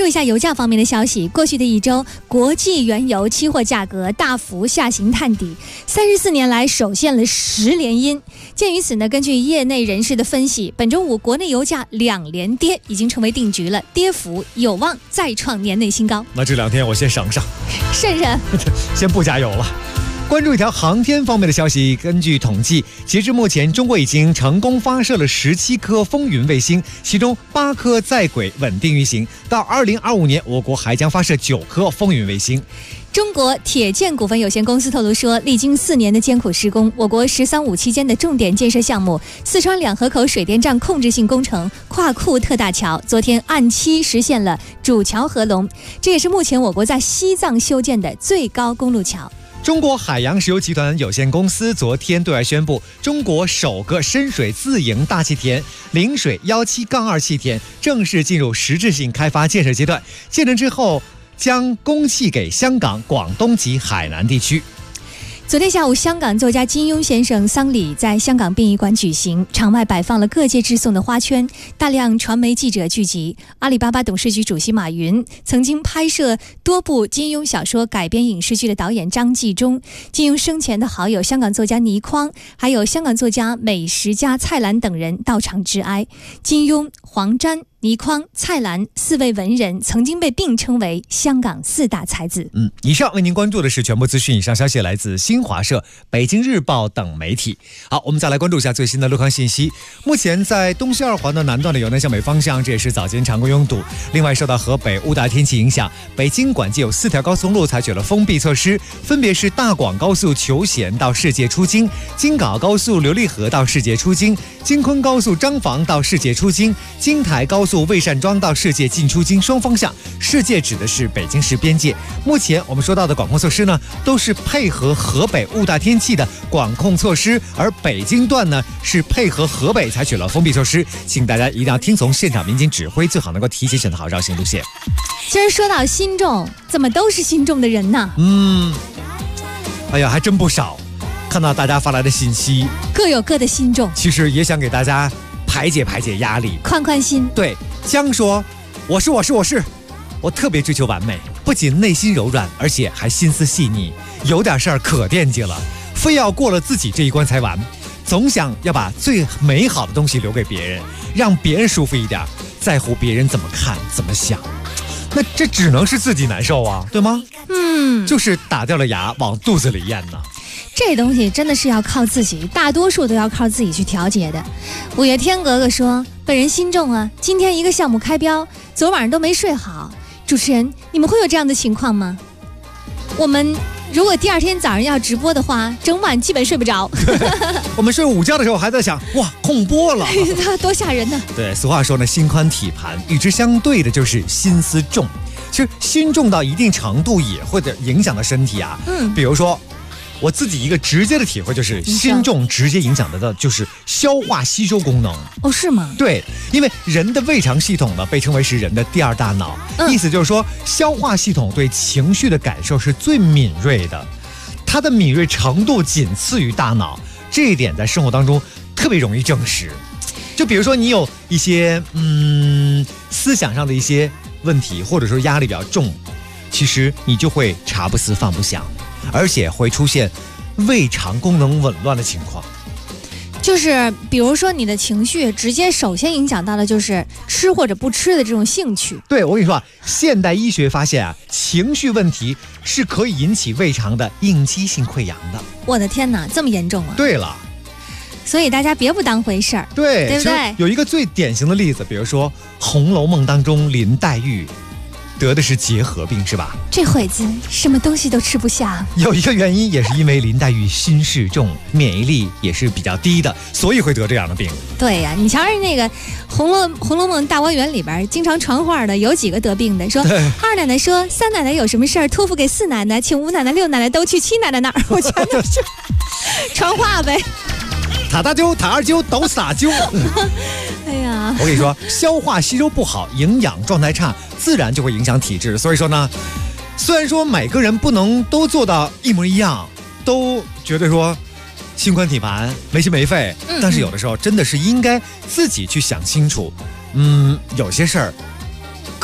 一下油价方面的消息。过去的一周，国际原油期货价格大幅下行探底，34年来首现了10连阴。鉴于此呢，根据业内人士的分析，本周五国内油价2连跌已经成为定局了，跌幅有望再创年内新高。 那这2天我先省， 慎， 先不加油了。关注一条航天方面的消息，根据统计，截至目前，中国已经成功发射了17颗风云卫星，其中8颗在轨稳定运行。到2025年，我国还将发射9颗风云卫星。 中国铁建股份有限公司透露说，历经4年的艰苦施工，我国“十三五”期间的重点建设项目四川两河口水电站控制性工程跨库特大桥，昨天按期实现了主桥合龙，这也是目前我国在西藏修建的最高公路桥。 中国海洋石油集团有限公司昨天对外宣布，中国首个深水自营大气田陵水17-2气田正式进入实质性开发建设阶段，建成之后将供气给香港、广东及海南地区。 昨天下午，香港作家金庸先生丧礼在香港殡仪馆举行，场外摆放了各界致送的花圈，大量传媒记者聚集。阿里巴巴董事局主席马云，曾经拍摄多部金庸小说改编影视剧的导演张纪中，金庸生前的好友香港作家倪匡，还有香港作家、美食家蔡澜等人到场致哀。金庸、黄沾、倪匡、蔡澜4位文人曾经被并称为香港4大才子。 以上为您关注的是全部资讯，以上消息来自新华社、北京日报等媒体。好，我们再来关注一下最新的路况信息。目前在东西2环的南段的由南向北方向，这也是早间常规拥堵。另外，受到河北雾大天气影响，北京管界有4条高速公路采取了封闭措施，分别是大广高速求贤到世界出京、京港高速琉璃河到世界出京、京昆高速张坊到世界出京、京台高速蔚善庄到世界进出京双方向。世界指的是北京市边界。目前我们说到的管控措施呢，都是配合河北雾大天气的管控措施，而北京段呢是配合河北采取了封闭措施，请大家一定要听从现场民警指挥，最好能够提前选择好绕行路线。 今儿说到心重，怎么都是心重的人呢？ 哎呀，还真不少。看到大家发来的信息， 各有各的心重， 其实也想给大家排解压力， 宽宽心。 对，江说，我特别追求完美，不仅内心柔软，而且还心思细腻，有点事儿可惦记了，非要过了自己这一关才完，总想要把最美好的东西留给别人，让别人舒服一点，在乎别人怎么看怎么想，那这只能是自己难受啊，对吗？就是打掉了牙往肚子里咽呢。 这东西真的是要靠自己，大多数都要靠自己去调节的。五月天格格说，本人心重啊，今天一个项目开标，昨晚上都没睡好。主持人，你们会有这样的情况吗？我们如果第2天早上要直播的话，整晚基本睡不着。 我们睡午觉的时候还在想，哇，空播了， 多吓人呢。 对，俗话说呢，心宽体盘，与之相对的就是心思重。其实心重到一定程度也会影响到身体啊。比如说我自己一个直接的体会就是，心重直接影响的就是消化吸收功能。 哦，是吗？ 对，因为人的胃肠系统呢被称为是人的第2大脑，意思就是说，消化系统对情绪的感受是最敏锐的，它的敏锐程度仅次于大脑，这一点在生活当中特别容易证实。就比如说你有一些思想上的一些问题，或者说压力比较重，其实你就会茶不思饭不想，而且会出现胃肠功能紊乱的情况。 就是比如说你的情绪直接首先影响到的就是吃或者不吃的这种兴趣。 对，我跟你说啊，现代医学发现啊，情绪问题是可以引起胃肠的应激性溃疡的。 我的天哪，这么严重啊！ 对了， 所以大家别不当回事儿，对不对？ 有一个最典型的例子，比如说《红楼梦》当中林黛玉得的是结核病，是吧？ 这会子什么东西都吃不下。 有一个原因也是因为林黛玉心事重，免疫力也是比较低的，所以会得这样的病。 对呀，你瞧人那个《红楼梦》大观园里边经常传话的有几个得病的，说二奶奶说三奶奶有什么事儿托付给4奶奶，请5奶奶6奶奶都去7奶奶那儿，我全都是传话呗。 塔大揪塔二揪都撒揪。 哎呀， 我跟你说，消化吸收不好，营养状态差，自然就会影响体质。所以说呢，虽然说每个人不能都做到一模一样，都觉得说心宽体盘没心没肺，但是有的时候真的是应该自己去想清楚。有些事儿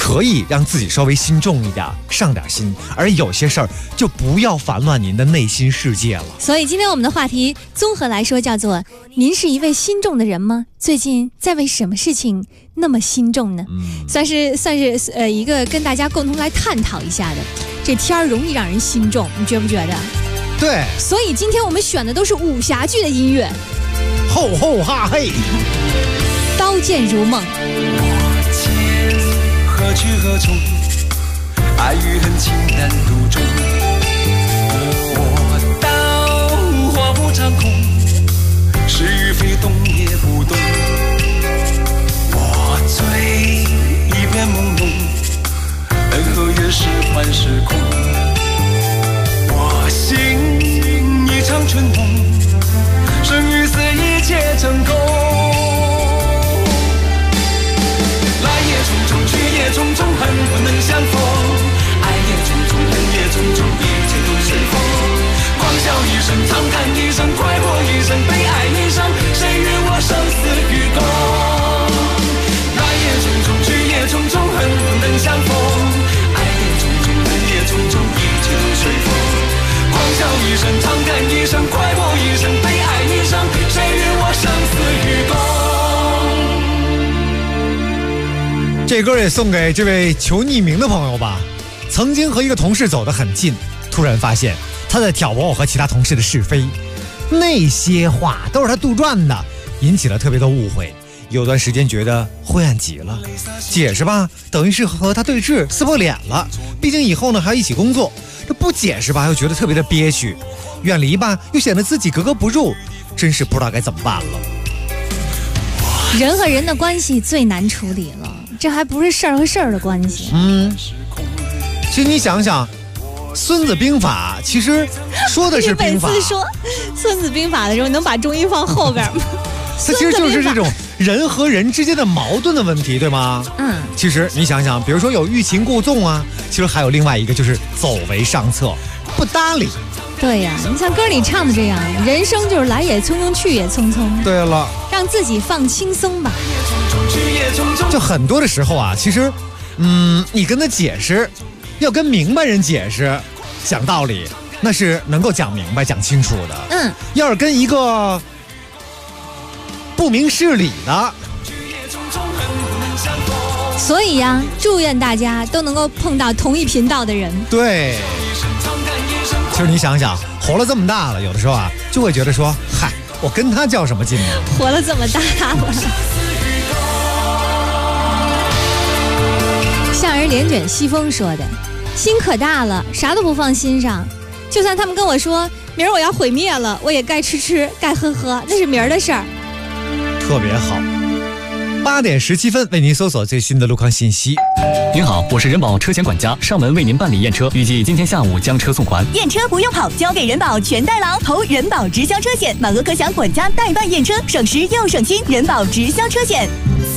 可以让自己稍微心重一点，上点心，而有些事儿就不要烦乱您的内心世界了。 所以今天我们的话题综合来说叫做您是一位心重的人吗？最近在为什么事情那么心重呢？算是一个跟大家共同来探讨一下的。这天儿容易让人心重，你觉不觉得？ 对， 所以今天我们选的都是武侠剧的音乐， 吼吼哈嘿， 刀剑如梦。 我剑何去何从？爱与恨情难独钟。我刀划不长空，是与非动也不动。我醉一片朦胧，恩和怨是幻是空。我心一场春梦，生与死一切成空。来也匆匆，去也匆匆，恨不能相逢。爱也匆匆，恨也匆匆，一切都随风。狂笑一声，长叹一声，快活一生，悲哀一生，谁与我生死与共？来也匆匆，去也匆匆，恨不能相逢。爱也匆匆，恨也匆匆，一切都随风。狂笑一声，长叹一声，快活一生，悲哀一生，谁与我生死与共？ 这歌也送给这位求匿名的朋友吧。曾经和一个同事走得很近，突然发现他在挑拨我和其他同事的是非，那些话都是他杜撰的，引起了特别的误会。有段时间觉得灰暗极了，解释吧，等于是和他对峙，撕破脸了。毕竟以后呢还要一起工作，这不解释吧，又觉得特别的憋屈；远离吧，又显得自己格格不入，真是不知道该怎么办了。 人和人的关系最难处理了，这还不是事儿和事儿的关系。 其实你想想，孙子兵法其实说的是兵法。 你每次说孙子兵法的时候，能把中医放后边吗？ 它其实就是这种人和人之间的矛盾的问题，对吗？其实你想想，比如说有欲擒故纵啊，其实还有另外一个就是走为上策，不搭理。 对呀，你像歌里唱的这样，人生就是来也匆匆，去也匆匆。 对了， 让自己放轻松吧。 就很多的时候啊，其实，你跟他解释，要跟明白人解释，讲道理，那是能够讲明白、讲清楚的。要是跟一个不明事理的， 所以呀，祝愿大家都能够碰到同一频道的人。 对。其实你想想，活了这么大了，有的时候啊，就会觉得说，嗨，我跟他较什么劲呢？ 活了这么大了。向儿连卷西风说的，心可大了，啥都不放心上。就算他们跟我说明儿我要毁灭了，我也该吃吃，该喝喝，那是明儿的事儿。 特别好。8点17分，为您搜索最新的路况信息。 您好，我是人保车险管家，上门为您办理验车，预计今天下午将车送还。 验车不用跑，交给人保全代劳，投人保直销车险，满额可享管家代办验车，省时又省心。人保直销车险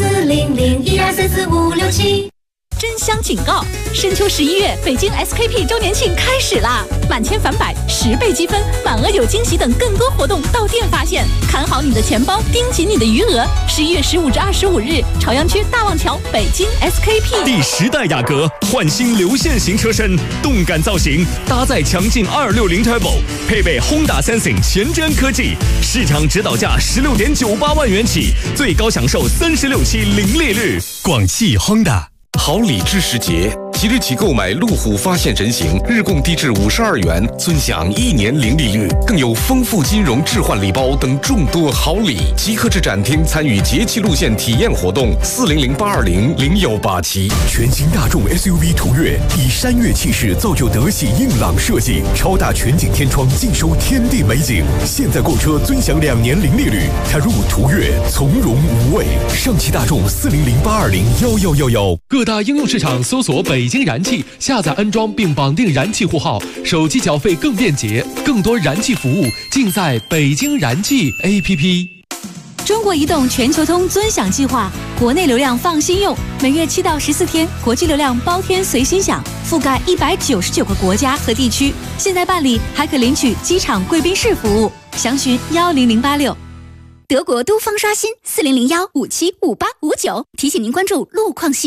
，40012344567。真香警告！深秋11月，北京 SKP 周年庆开始啦！满千返百，10倍积分，满额有惊喜等更多活动到店发现。看好你的钱包，盯紧你的余额。11月15至25日，朝阳区大望桥，北京 SKP。 第10代雅阁焕新流线型车身，动感造型，搭载强劲260 Turbo， 配备 Honda Sensing 前瞻科技，市场指导价16.98万元起，最高享受36期零利率。 广汽 Honda。 好礼之时节，即日起购买路虎发现人行，日供低至52元，尊享1年零利率，更有丰富金融置换礼包等众多好礼。即刻至展厅参与节气路线体验活动，40082000187。 全新大众 SUV 途岳，以山岳气势造就德系硬朗设计，超大全景天窗尽收天地美景。现在购车尊享2年零利率，踏入途岳从容无畏。上汽大众40082001111。 各大应用市场搜索北京燃气，下载安装并绑定燃气户号，手机缴费更便捷，更多燃气服务尽在北京燃气 APP。 中国移动全球通尊享计划，国内流量放心用，每月7到14天，国际流量包天随心享，覆盖199个国家和地区。现在办理还可领取机场贵宾室服务，详询10086。 德国都方刷新4001575859，提醒您关注路况信息。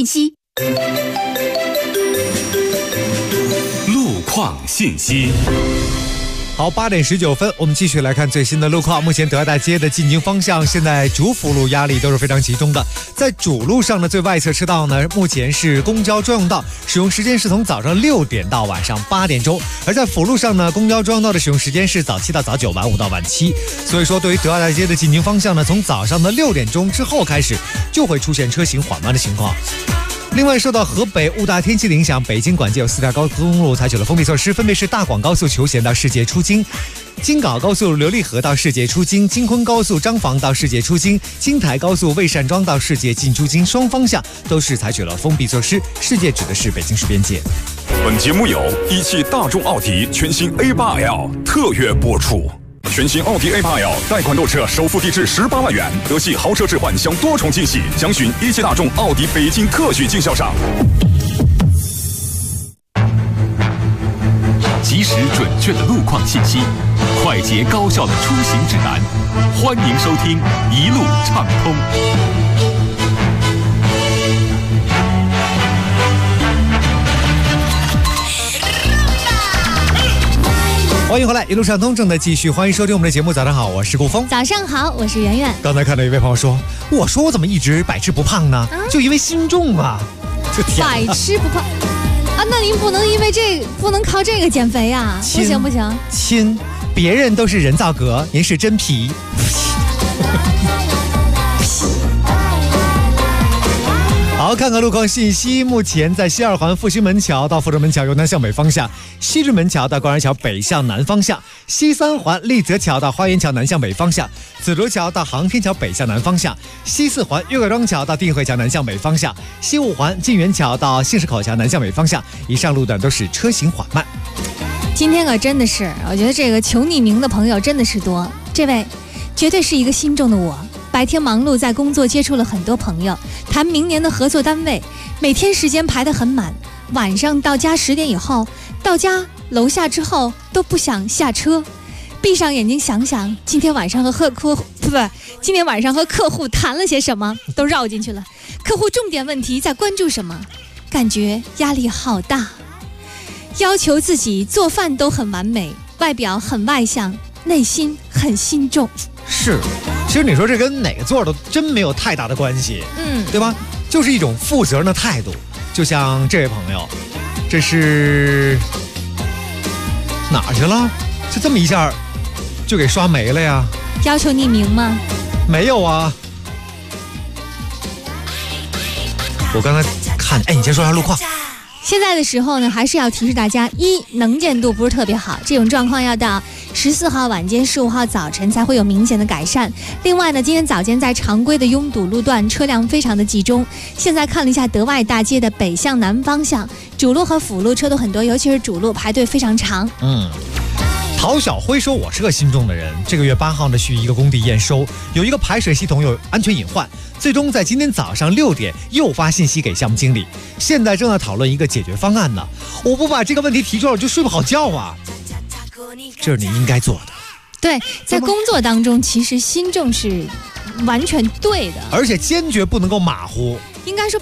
路况信息。 好，8点19分，我们继续来看最新的路况。目前德爱大街的进京方向，现在主辅路压力都是非常集中的。在主路上的最外侧车道呢，目前是公交专用道，使用时间是从早上6点到晚上8点钟；而在辅路上呢，公交专用道的使用时间是早7到早9，晚5到晚7。所以说，对于德爱大街的进京方向呢，从早上的6点钟之后开始，就会出现车行缓慢的情况。另外，受到河北雾大天气的影响，北京管界有4条高速公路采取了封闭措施，分别是大广高速求贤到世界出京、京港高速琉璃河到世界出京、京昆高速张房到世界出京、京台高速魏善庄到世界进出京，双方向都是采取了封闭措施。世界指的是北京市边界。 本节目由一汽大众奥迪全新 A8L 特约播出。全新奥迪 A8L 贷款购车首付低至18万元，德系豪车置换享多重惊喜，详询一汽大众奥迪北京特许经销商。 及时准确的路况信息，快捷高效的出行指南，欢迎收听一路畅通。 欢迎回来，一路畅通正在继续，欢迎收听我们的节目。早上好，我是顾峰。 早上好，我是圆圆。 刚才看到一位朋友说，我怎么一直百吃不胖呢？就因为心重啊。 百吃不胖啊？那您不能因为不能靠这个减肥啊？不行不行， 亲，别人都是人造革，您是真皮。好，看看路况信息。目前在西二环复兴门桥到阜成门桥由南向北方向，西直门桥到官园桥北向南方向，西三环立泽桥到花园桥南向北方向，紫竹桥到航天桥北向南方向，西四环岳各庄桥到定慧桥南向北方向，西五环晋源桥到杏石口桥南向北方向，以上路段都是车行缓慢。 今天可真的是，我觉得这个求匿名的朋友真的是多。这位绝对是一个心重的我。白天忙碌在工作，接触了很多朋友，谈明年的合作单位，每天时间排得很满，晚上到家10点以后，到家楼下之后都不想下车，闭上眼睛想想今天晚上和客户谈了些什么，都绕进去了。客户重点问题在关注什么，感觉压力好大，要求自己做饭都很完美，外表很外向，内心很心重。 是，其实你说这跟哪个座都真没有太大的关系，对吧？就是一种负责任的态度。就像这位朋友，这是哪儿去了？就这么一下就给刷没了呀？ 要求匿名吗？ 没有啊。我刚才看，你先说下路况。 现在的时候呢，还是要提示大家：一，能见度不是特别好，这种状况要到14号晚间、15号早晨才会有明显的改善。另外呢，今天早间在常规的拥堵路段车辆非常的集中。现在看了一下德外大街的北向南方向，主路和辅路车都很多，尤其是主路排队非常长。 陶小辉说，我是个心重的人，这个月8号呢去一个工地验收，有一个排水系统有安全隐患，最终在今天早上6点又发信息给项目经理，现在正在讨论一个解决方案呢。我不把这个问题提出来，我就睡不好觉啊。这是你应该做的。 对，在工作当中，其实心重是完全对的， 而且坚决不能够马虎。 应该说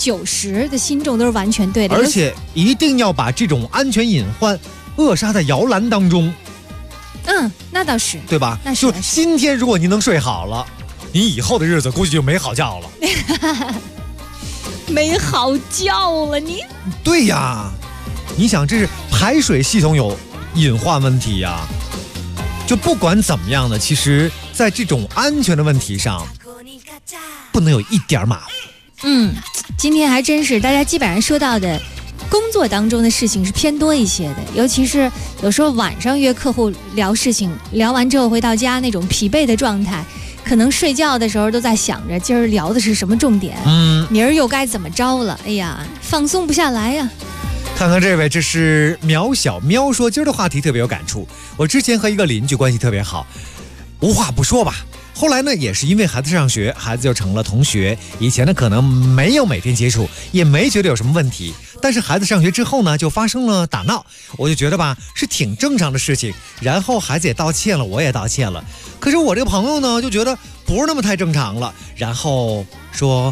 90%的心重都是完全对的， 而且一定要把这种安全隐患扼杀在摇篮当中。 那倒是， 对吧？ 那是就今天，如果您能睡好了，你以后的日子估计就没好觉了。 没好觉了你？ 对呀，你想这是排水系统有隐患问题呀。就不管怎么样的，其实在这种安全的问题上，不能有一点马虎。 今天还真是大家基本上说到的工作当中的事情是偏多一些的，尤其是有时候晚上约客户聊事情，聊完之后回到家那种疲惫的状态，可能睡觉的时候都在想着今儿聊的是什么重点，明儿又该怎么着了，哎呀，放松不下来呀。 看看这位，这是苗小喵说，今儿的话题特别有感触。我之前和一个邻居关系特别好，无话不说吧。后来呢，也是因为孩子上学，孩子就成了同学。以前呢，可能没有每天接触，也没觉得有什么问题。但是孩子上学之后呢，就发生了打闹，我就觉得吧，是挺正常的事情。然后孩子也道歉了，我也道歉了。可是我这个朋友呢，就觉得不是那么太正常了，然后说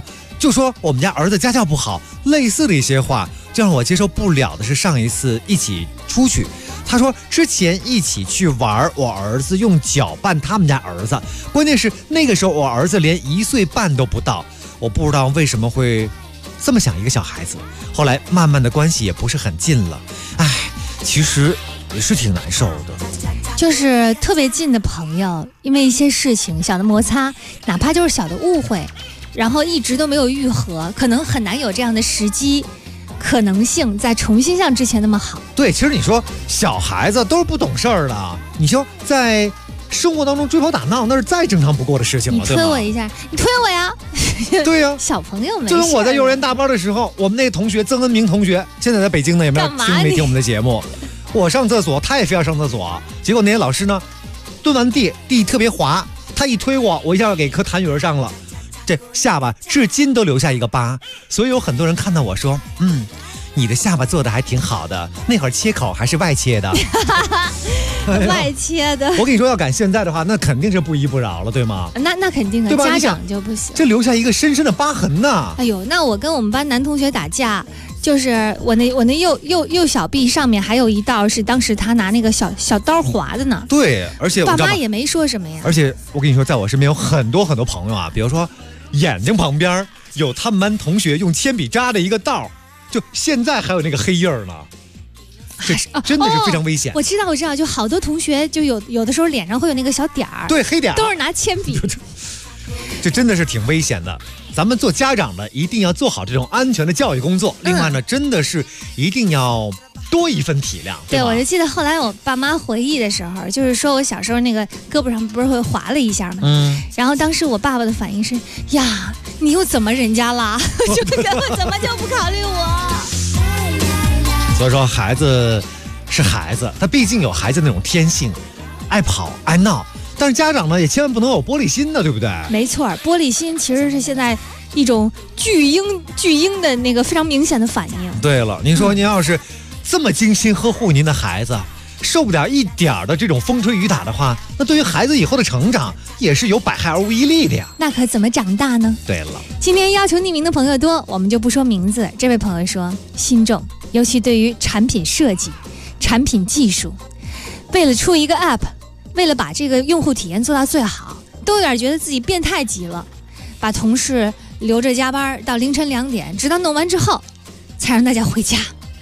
就说我们家儿子家教不好，类似的一些话，就让我接受不了的是上一次一起出去，他说之前一起去玩，我儿子用脚绊他们家儿子，关键是那个时候我儿子连1岁半都不到，我不知道为什么会这么想一个小孩子。后来慢慢的关系也不是很近了，其实也是挺难受的。 就是特别近的朋友，因为一些事情小的摩擦，哪怕就是小的误会，然后一直都没有愈合，可能很难有这样的时机可能性再重新像之前那么好。 对，其实你说小孩子都是不懂事儿的，你说在生活当中追跑打闹那是再正常不过的事情了， 你推我一下，你推我呀。 对呀， 小朋友们。 就跟我在幼儿园大班的时候，我们那个同学曾恩明同学，现在在北京呢，有没有听我们的节目？我上厕所，他也非要上厕所，结果那些老师呢，蹲完地特别滑，他一推我一下给磕痰盂上了，这下巴至今都留下一个疤。所以有很多人看到我说，你的下巴做的还挺好的，那会儿切口还是外切的。 外切的。 我跟你说，要赶现在的话，那肯定是不依不饶了，对吗？ 那肯定的， 对吧？ 家长就不行， 这留下一个深深的疤痕呐。 哎呦，那我跟我们班男同学打架，就是我那右小臂上面还有一道是当时他拿那个小刀划的呢。 对，而且爸妈也没说什么呀。 而且我跟你说，在我身边有很多朋友啊，比如说眼睛旁边有他们班同学用铅笔扎的一个道，就现在还有那个黑印儿呢。这真的是非常危险。 我知道，就好多同学就有的时候脸上会有那个小点儿， 对，黑点儿， 都是拿铅笔。 这真的是挺危险的。咱们做家长的一定要做好这种安全的教育工作。另外呢，真的是一定要多一份体谅。 对，我就记得后来我爸妈回忆的时候，就是说我小时候那个胳膊上不是会划了一下吗？然后当时我爸爸的反应是呀，你又怎么人家啦？就怎么就不考虑我？ 所以说孩子是孩子，他毕竟有孩子那种天性，爱跑爱闹，但是家长呢也千万不能有玻璃心的，对不对？ 没错，玻璃心其实是现在一种巨婴的那个非常明显的反应。 对了，您说您要是这么精心呵护您的孩子，受不了一点的这种风吹雨打的话，那对于孩子以后的成长也是有百害而无一利的呀。 那可怎么长大呢？ 对了， 今天要求匿名的朋友多，我们就不说名字。这位朋友说，心重，尤其对于产品设计、产品技术，为了出一个 app， 为了把这个用户体验做到最好，都有点觉得自己变态极了，把同事留着加班到凌晨2点，直到弄完之后才让大家回家。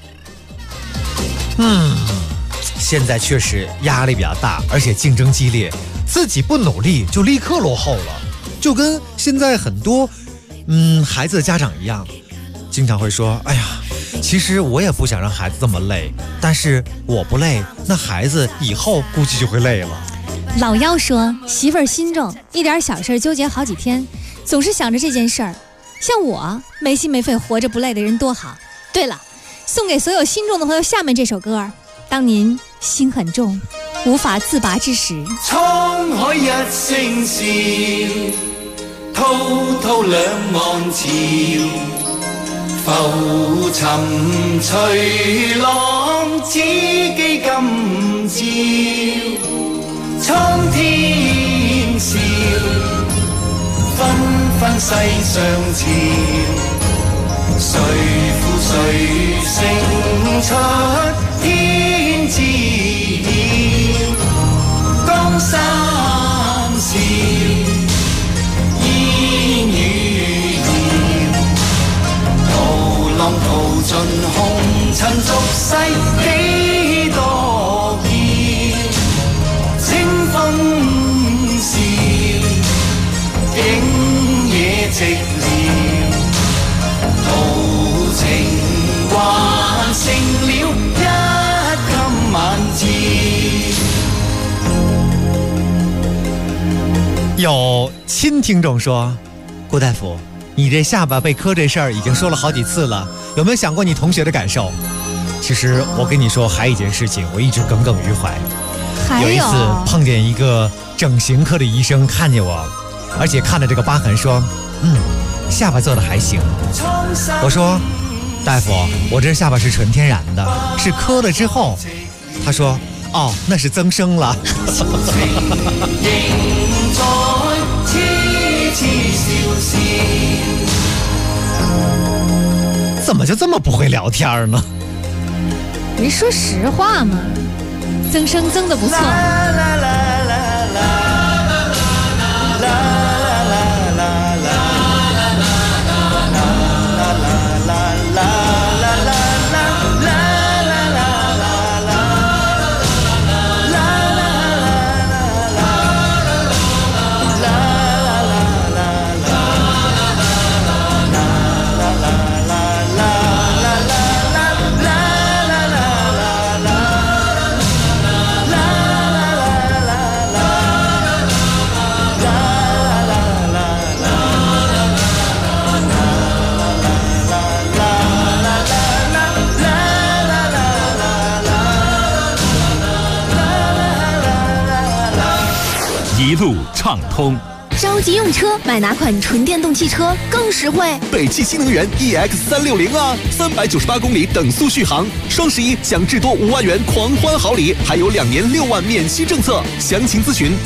现在确实压力比较大，而且竞争激烈，自己不努力就立刻落后了。就跟现在很多孩子的家长一样，经常会说，哎呀，其实我也不想让孩子这么累，但是我不累，那孩子以后估计就会累了。 老幺说，媳妇儿心重，一点小事纠结好几天，总是想着这件事儿。像我没心没肺活着不累的人多好。对了，送给所有心重的朋友下面这首歌，当您心很重无法自拔之时。 滄海一聲笑，滔滔兩岸潮，浮沉隨浪，只記今朝。蒼天笑，紛紛世上潮，誰負誰勝出天知曉。江山笑，煙雨遙，淘浪淘盡紅塵俗世幾多嬌。清風笑，景野寂寥，豪情還剩了一襟晚照。 有亲听众说，郭大夫，你这下巴被磕这事儿已经说了好几次了，有没有想过你同学的感受？其实我跟你说，还有一件事情我一直耿耿于怀。有一次碰见一个整形科的医生看见我，而且看了这个疤痕说，下巴做的还行。我说，大夫，我这下巴是纯天然的，是磕了之后。他说，哦，那是增生了。 怎么就这么不会聊天呢？ 你说实话嘛，增声增的不错。 一路畅通。 着急用车，买哪款纯电动汽车更实惠？ 北汽新能源 EX360啊，398公里等速续航，双11享至多5万元狂欢好礼，还有2年6万免息政策。详情咨询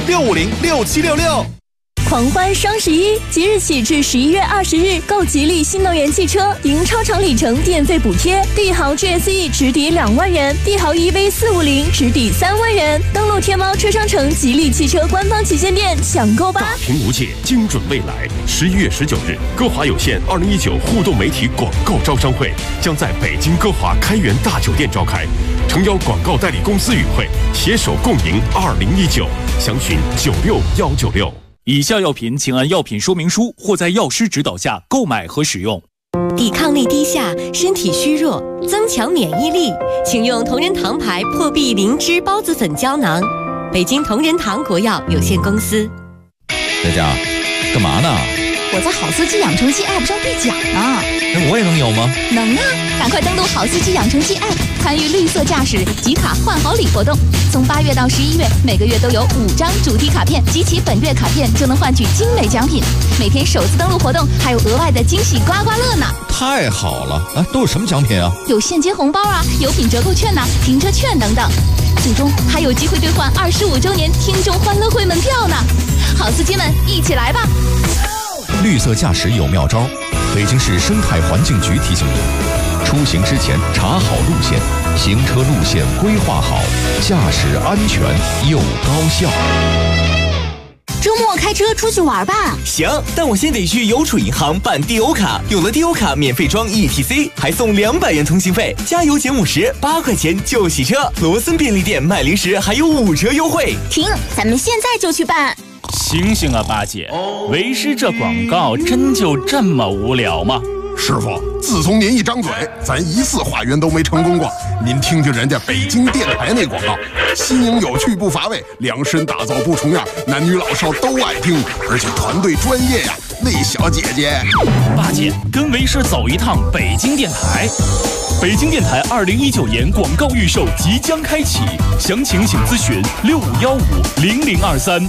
400-650-6766。 狂欢双11，即日起至11月20日，购吉利新能源汽车，赢超长里程电费补贴，帝豪 GSE 直抵2万元，帝豪 EV450直抵3万元。登录天猫车商城吉利汽车官方旗舰店抢购吧！ 大屏无界，精准未来。11月19日，歌华有线2019互动媒体广告招商会将在北京歌华开元大酒店召开，诚邀广告代理公司与会，携手共赢2019。详询96196。 以下药品请按药品说明书或在药师指导下购买和使用。 抵抗力低下，身体虚弱，增强免疫力，请用同仁堂牌破壁灵芝孢子粉胶囊。北京同仁堂国药有限公司。 在家干嘛呢？ 我在好司机养成记 App 上兑奖呢。 我也能有吗？ 能啊！赶快登录好司机养成记 App， 参与绿色驾驶集卡换好礼活动。从8月到11月，每个月都有5张主题卡片，集齐本月卡片就能换取精美奖品。每天首次登录活动还有额外的惊喜刮刮乐呢！ 太好了啊！都有什么奖品啊？ 有现金红包啊，有品折扣券呐，停车券等等。最终还有机会兑换25周年听众欢乐会门票呢！好司机们，一起来吧！ 绿色驾驶有妙招，北京市生态环境局提醒您：出行之前查好路线，行车路线规划好，驾驶安全又高效。 周末开车出去玩吧。 行，但我先得去邮储银行办低欧卡，有了低欧卡免费装 ETC， 还送200元通行费，加油减50，8块钱就洗车。罗森便利店买零食还有5折优惠。 停，咱们现在就去办。 醒醒啊，八姐，为师这广告真就这么无聊吗？ 师傅，自从您一张嘴，咱1次化缘都没成功过。您听听人家北京电台那广告，新颖有趣不乏味，量身打造不重样，男女老少都爱听，而且团队专业呀。那小姐姐， 八姐跟为师走一趟北京电台。北京电台2019年广告预售即将开启，详情请咨询65150023。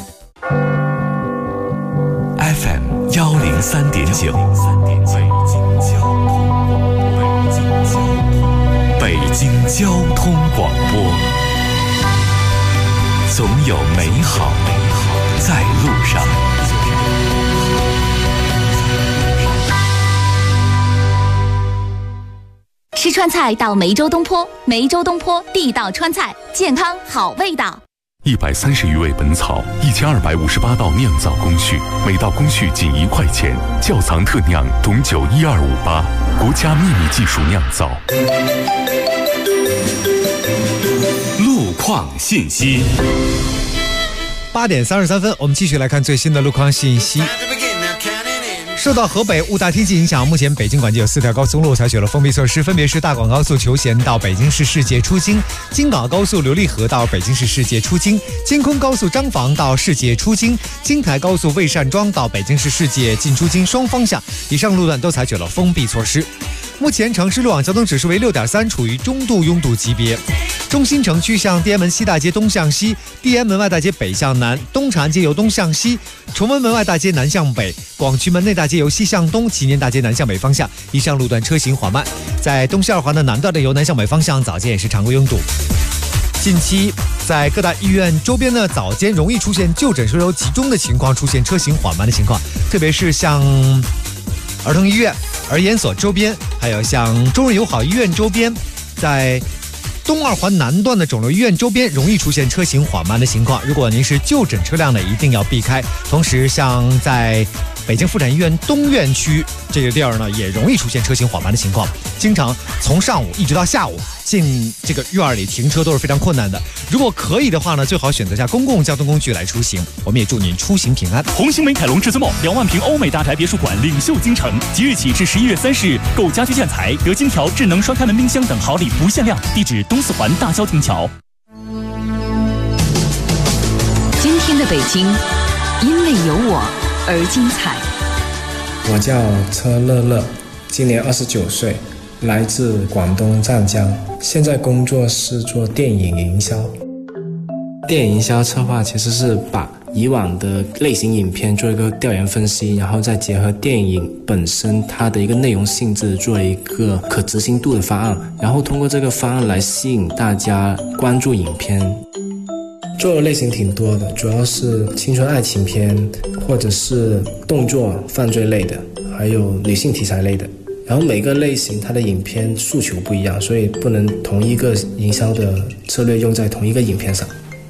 FM 103.9，北京交通广播，总有美好在路上。 吃川菜到梅州东坡，梅州东坡地道川菜，健康好味道。 130余味本草，1258道酿造工序，每道工序仅1块钱，窖藏特酿董酒12588，国家秘密技术酿造。 路况信息。 8点33分，我们继续来看最新的路况信息。受到河北雾大天气影响，目前北京管界有4条高速公路采取了封闭措施，分别是大广高速求贤到北京市世界出京，京港高速琉璃河到北京市世界出京，京空高速张坊到世界出京，京台高速魏善庄到北京市世界进出京双方向，以上路段都采取了封闭措施。目前城市路网交通指数为6.3，处于中度拥堵级别。中心城区向地安门西大街东向西，地安门外大街北向南，东长安街由东向西，崇文门外大街南向北，广渠门内大街由西向东，祈年大街南向北方向，以上路段车行缓慢。在东西二环的南段的由南向北方向，早间也是常规拥堵。近期在各大医院周边呢，早间容易出现就诊人流集中的情况，出现车行缓慢的情况，特别是像儿童医院、儿研所周边还有像中日友好医院周边，在东2环南段的肿瘤医院周边容易出现车行缓慢的情况，如果您是就诊车辆呢，一定要避开。同时，像在北京妇产医院东院区这个地儿呢，也容易出现车行缓慢的情况，经常从上午一直到下午进这个院里停车都是非常困难的。如果可以的话呢，最好选择下公共交通工具来出行。我们也祝您出行平安。 红星美凯龙至尊梦2万平欧美大宅别墅馆领袖京城，即日起至11月30日，购家居建材、得金条、智能双开门冰箱等好礼不限量。地址东4环大郊亭桥。 今天的北京，因为有我而精彩。 我叫车乐乐，今年29岁，来自广东湛江，现在工作是做电影营销。电影营销策划其实是把以往的类型影片做一个调研分析，然后再结合电影本身它的一个内容性质做一个可执行度的方案，然后通过这个方案来吸引大家关注影片。做的类型挺多的，主要是青春爱情片，或者是动作犯罪类的，还有女性题材类的。然后每个类型它的影片诉求不一样，所以不能同一个营销的策略用在同一个影片上。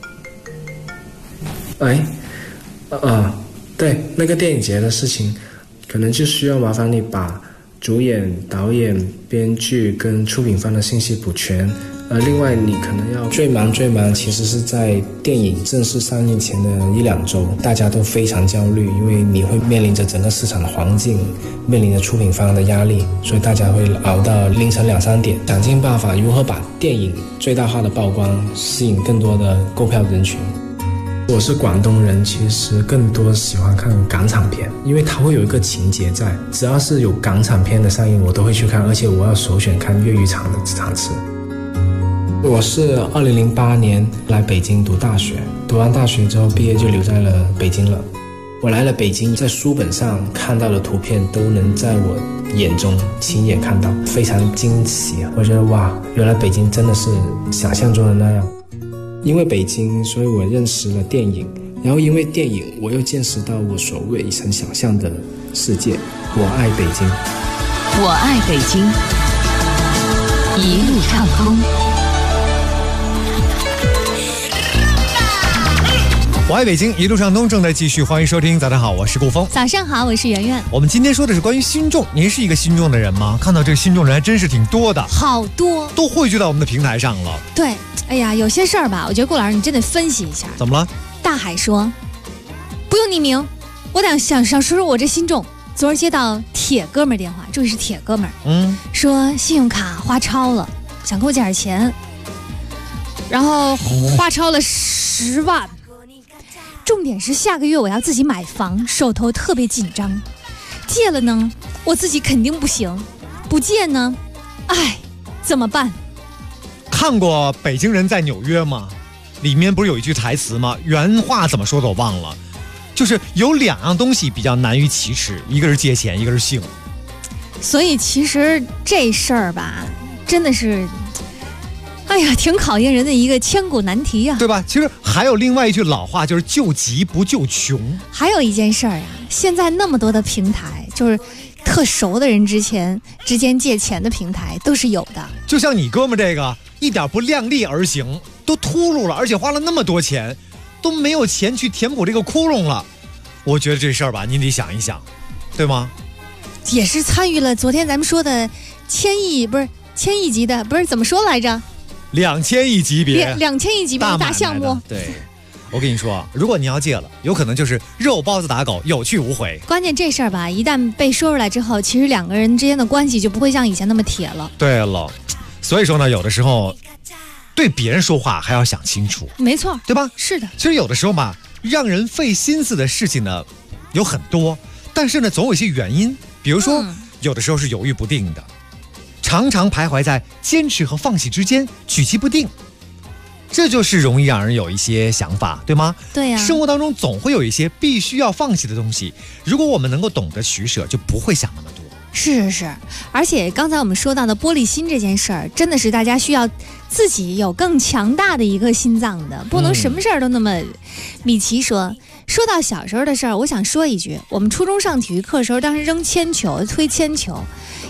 对，那个电影节的事情，可能就需要麻烦你把主演、导演、编剧跟出品方的信息补全。另外你可能要最忙，其实是在电影正式上映前的1-2周，大家都非常焦虑，因为你会面临着整个市场的环境，面临着出品方的压力，所以大家会熬到凌晨2-3点，想尽办法如何把电影最大化的曝光，吸引更多的购票人群。我是广东人，其实更多喜欢看港产片，因为它会有一个情节在，只要是有港产片的上映我都会去看，而且我要首选看粤语场的场次。我是2008年来北京读大学，读完大学之后毕业就留在了北京了。我来了北京，在书本上看到的图片都能在我眼中亲眼看到，非常惊喜。我觉得哇，原来北京真的是想象中的那样。因为北京，所以我认识了电影，然后因为电影我又见识到我所未曾想象的世界。我爱北京， 我爱北京，一路畅通。 我爱北京，一路畅通正在继续，欢迎收听。早上好，我是顾峰。 早上好，我是圆圆。 我们今天说的是关于心重，您是一个心重的人吗？看到这个心重人还真是挺多的， 好多都汇聚到我们的平台上了。 对，哎呀，有些事儿吧，我觉得顾老师你真得分析一下。 怎么了？ 大海说，不用匿名，我想说说我这心重。昨儿接到铁哥们儿电话，注意是铁哥们儿，说信用卡花超了，想给我借点钱，然后花超了10万。重点是下个月我要自己买房，手头特别紧张，借了呢我自己肯定不行，不借呢，怎么办？ 看过《北京人在纽约》吗？里面不是有一句台词吗？原话怎么说的我忘了，就是有2样东西比较难于启齿，一个是借钱，一个是性。 所以其实这事儿吧，真的是挺考验人的一个千古难题呀， 对吧？其实还有另外一句老话，就是救急不救穷。 还有一件事儿现在那么多的平台，就是特熟的人之间借钱的平台都是有的。 就像你哥们这个，一点不量力而行，都秃噜了，而且花了那么多钱，都没有钱去填补这个窟窿了。我觉得这事儿吧，你得想一想，对吗？ 也是参与了昨天咱们说的千亿级的，不是怎么说来着 ？2000亿级别 ，2000亿级别的大项目。 对，我跟你说，如果你要借了，有可能就是肉包子打狗，有去无回。 关键这事儿吧，一旦被说出来之后，其实2个人之间的关系就不会像以前那么铁了。 对了，所以说呢，有的时候对别人说话还要想清楚。 没错， 对吧？ 是的。 其实有的时候吧，让人费心思的事情呢有很多，但是呢总有一些原因，比如说有的时候是犹豫不定的，常常徘徊在坚持和放弃之间，举棋不定，这就是容易让人有一些想法，对吗？ 对呀。 生活当中总会有一些必须要放弃的东西，如果我们能够懂得取舍，就不会想那么多。 是，而且刚才我们说到的玻璃心这件事儿，真的是大家需要自己有更强大的一个心脏的，不能什么事儿都那么。米奇说到小时候的事儿，我想说一句，我们初中上体育课的时候，当时扔铅球、推铅球，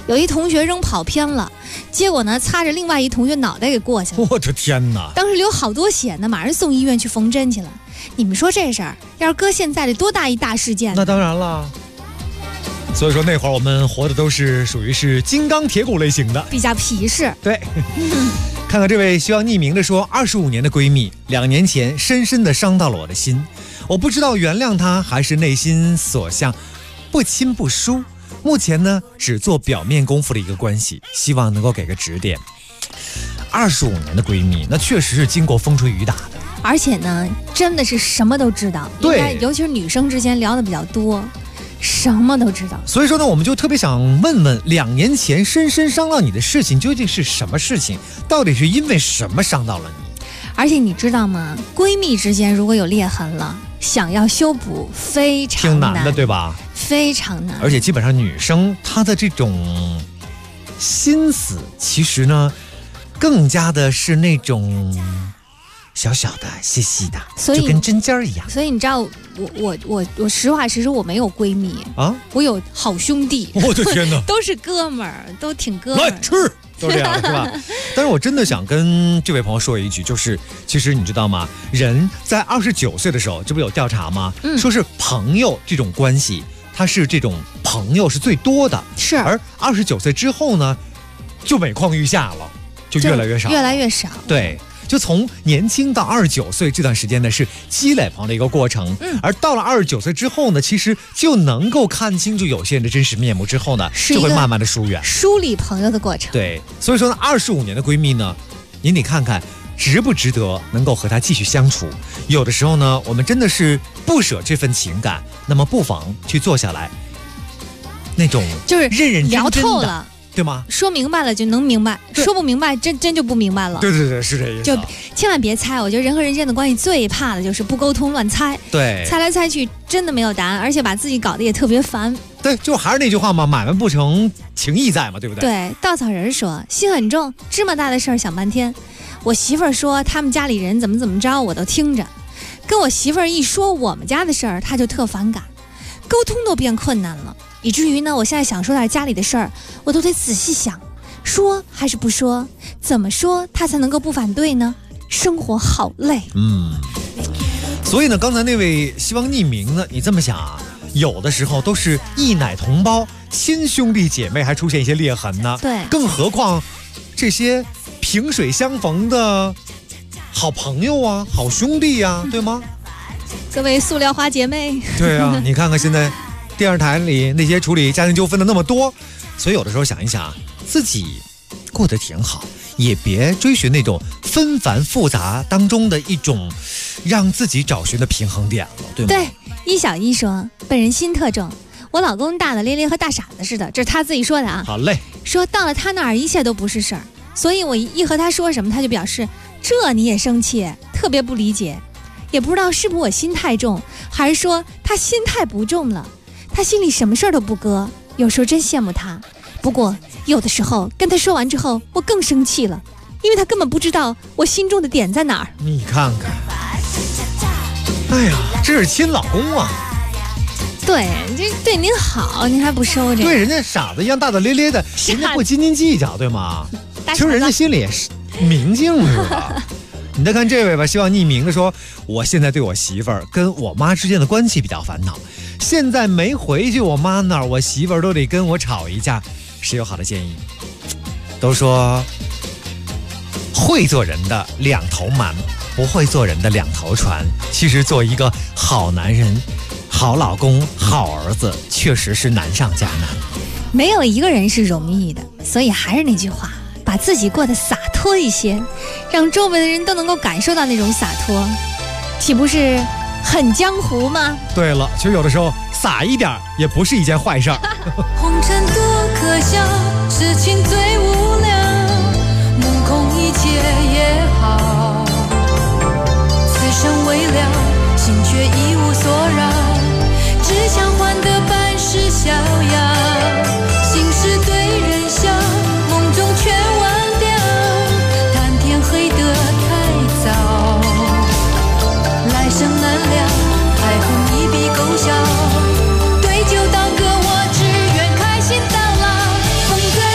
有一同学扔跑偏了，结果呢擦着另外一同学脑袋给过去了。 我的天哪！ 当时流好多血呢，马上送医院去缝针去了。你们说这事儿要是搁现在得多大一大事件呢？ 那当然了。所以说那会儿我们活的都是属于是金刚铁骨类型的， 比较皮实。 对。看看这位希望匿名的说，25年的闺蜜，2年前深深的伤到了我的心，我不知道原谅她还是内心所向，不亲不疏。目前呢，只做表面功夫的一个关系，希望能够给个指点。25年的闺蜜，那确实是经过风吹雨打的， 而且呢，真的是什么都知道。 对， 尤其是女生之间聊的比较多，什么都知道。 所以说呢，我们就特别想问问，2年前深深伤到你的事情究竟是什么事情？到底是因为什么伤到了你？ 而且你知道吗？闺蜜之间如果有裂痕了，想要修补非常挺难的，对吧？ 非常难。 而且基本上女生她的这种心思，其实呢，更加的是那种小小的、细细的， 所以就跟针尖儿一样。 所以你知道，我实话实说，我没有闺蜜啊， 我有好兄弟。 我的天哪， 都是哥们儿，都挺哥们儿。 来吃，都这样是吧？但是我真的想跟这位朋友说一句，就是其实你知道吗？人在29岁的时候，这不有调查吗？说是朋友这种关系，它是这种朋友是最多的， 是。 而29岁之后呢，就每况愈下了，就越来越少， 越来越少。 对。就从年轻到29岁这段时间呢，是积累朋友的一个过程。而到了29岁之后呢，其实就能够看清楚有些人的真实面目之后呢，就会慢慢的疏远， 梳理朋友的过程。 对，所以说呢，25年的闺蜜呢，您得看看值不值得能够和她继续相处。有的时候呢，我们真的是不舍这份情感，那么不妨去坐下来，那种就是认认真真的聊透了。 对吗？ 说明白了就能明白，说不明白真就不明白了。 对对对，是这意思。 就千万别猜，我觉得人和人之间的关系最怕的就是不沟通乱猜。 对， 猜来猜去真的没有答案，而且把自己搞得也特别烦。 对，就还是那句话嘛，买卖不成情义在嘛，对不对？ 对，稻草人说心很重，芝麻大的事儿想半天。我媳妇儿说他们家里人怎么着，我都听着。跟我媳妇儿一说我们家的事儿，她就特反感，沟通都变困难了。以至于呢，我现在想说点家里的事儿，我都得仔细想，说还是不说，怎么说他才能够不反对呢？生活好累。 所以呢，刚才那位希望匿名呢，你这么想啊，有的时候都是异奶同胞、亲兄弟姐妹，还出现一些裂痕呢。 对， 更何况这些萍水相逢的好朋友啊、好兄弟啊，对吗？ 各位塑料花姐妹。 对啊，你看看现在。电视台里那些处理家庭纠纷的那么多，所以有的时候想一想，自己过得挺好，也别追寻那种纷繁复杂当中的一种让自己找寻的平衡点了，对吗？ 对，一小一说，本人心特重，我老公大大咧咧和大傻子似的，这是他自己说的啊。 好嘞， 说到了他那儿一切都不是事儿，所以我一和他说什么，他就表示这你也生气，特别不理解，也不知道是不是我心太重，还是说他心太不重了。他心里什么事儿都不搁，有时候真羡慕他。不过有的时候跟他说完之后，我更生气了，因为他根本不知道我心中的点在哪儿。 你看看，哎呀，这是亲老公啊！ 对，这对您好，您还不收着？ 对，人家傻子一样大大咧咧的，人家不斤斤计较，对吗？其实人家心里也是明镜是吧？你再看这位吧，希望匿名的说，我现在对我媳妇儿跟我妈之间的关系比较烦恼，现在没回去我妈那儿，我媳妇儿都得跟我吵一架，谁有好的建议？都说会做人的两头瞒，不会做人的两头传。其实做一个好男人、好老公、好儿子，确实是难上加难。 没有一个人是容易的，所以还是那句话，把自己过得洒脱一些，让周围的人都能够感受到那种洒脱，岂不是很江湖吗？ 对了，其实有的时候洒一点也不是一件坏事儿。 红尘多可笑，痴情最无聊，目空一切也好，此生未了，心却一无所扰，只想换得半世逍遥，心事对人笑，梦中全忘掉，谈天黑得太早，来生难料，爱恨一笔勾销，对酒当歌，我只愿开心到老，风歌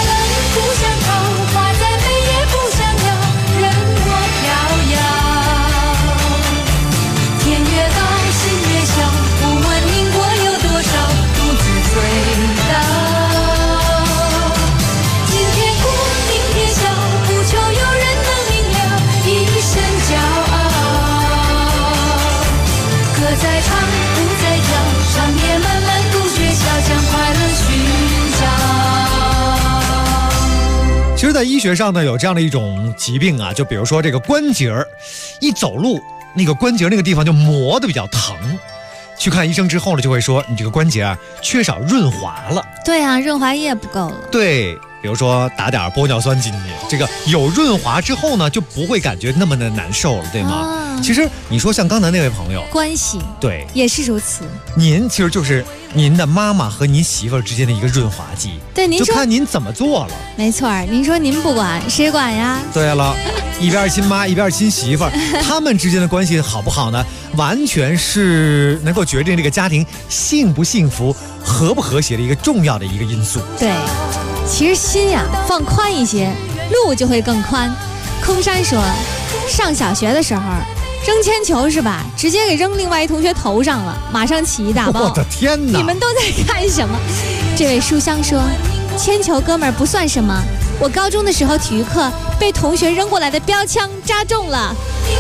在医学上呢，有这样的一种疾病啊，就比如说这个关节儿，一走路那个关节那个地方就磨得比较疼。去看医生之后呢，就会说你这个关节啊缺少润滑了。 对啊，润滑液不够了。 对，比如说打点玻尿酸进去，这个有润滑之后呢，就不会感觉那么的难受了，对吗？其实你说像刚才那位朋友， 关系对也是如此。 您其实就是您的妈妈和您媳妇儿之间的一个润滑剂。 对，您说就看您怎么做了。 没错，您说您不管，谁管呀？ 对了，一边亲妈一边亲媳妇儿，他们之间的关系好不好呢？完全是能够决定这个家庭幸不幸福、和不和谐的一个重要的一个因素。 对，其实心呀放宽一些，路就会更宽。空山说，上小学的时候扔铅球是吧？直接给扔另外一同学头上了，马上起一大包。 我的天哪！ 你们都在干什么？这位书香说，铅球哥们儿不算什么。我高中的时候体育课被同学扔过来的标枪扎中了，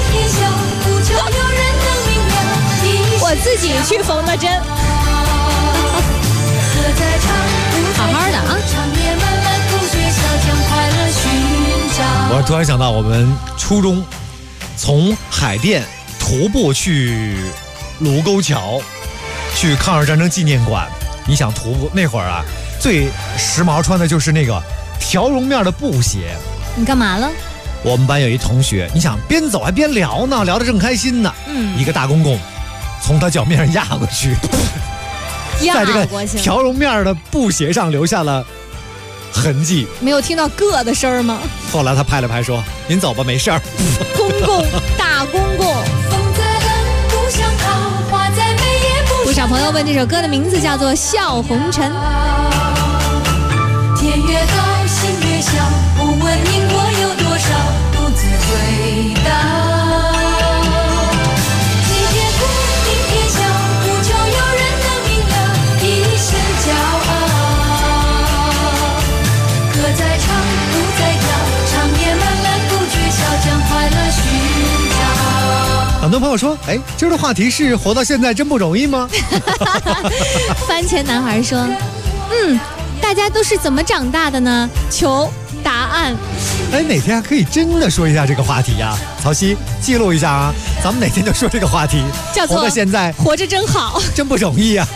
我自己去缝的针。好好的啊！ 我突然想到，我们初中从海淀徒步去卢沟桥，去抗日战争纪念馆。你想徒步那会儿啊，最时髦穿的就是那个条绒面的布鞋。 你干嘛了？ 我们班有一同学，你想边走还边聊呢，聊得正开心呢。一个大公公从他脚面上压过去，在这个条绒面的布鞋上留下了痕迹。 没有听到咯的声吗？ 后来他拍了拍说：“您走吧，没事儿。” 公公，大公公。不少朋友问这首歌的名字叫做《笑红尘》。天越高，心越小，不问因果有多少，独自回答。今天哭，明天笑，不求有人能明了，一身骄傲。歌在唱，舞在跳，长夜漫漫不觉晓，将快乐寻找。很多朋友说，哎，今儿的话题是活到现在真不容易吗？番茄男孩说，大家都是怎么长大的呢？求答案。哎，哪天可以真的说一下这个话题呀？曹曦记录一下啊，咱们哪天就说这个话题。叫做活到现在，活着真好，真不容易啊。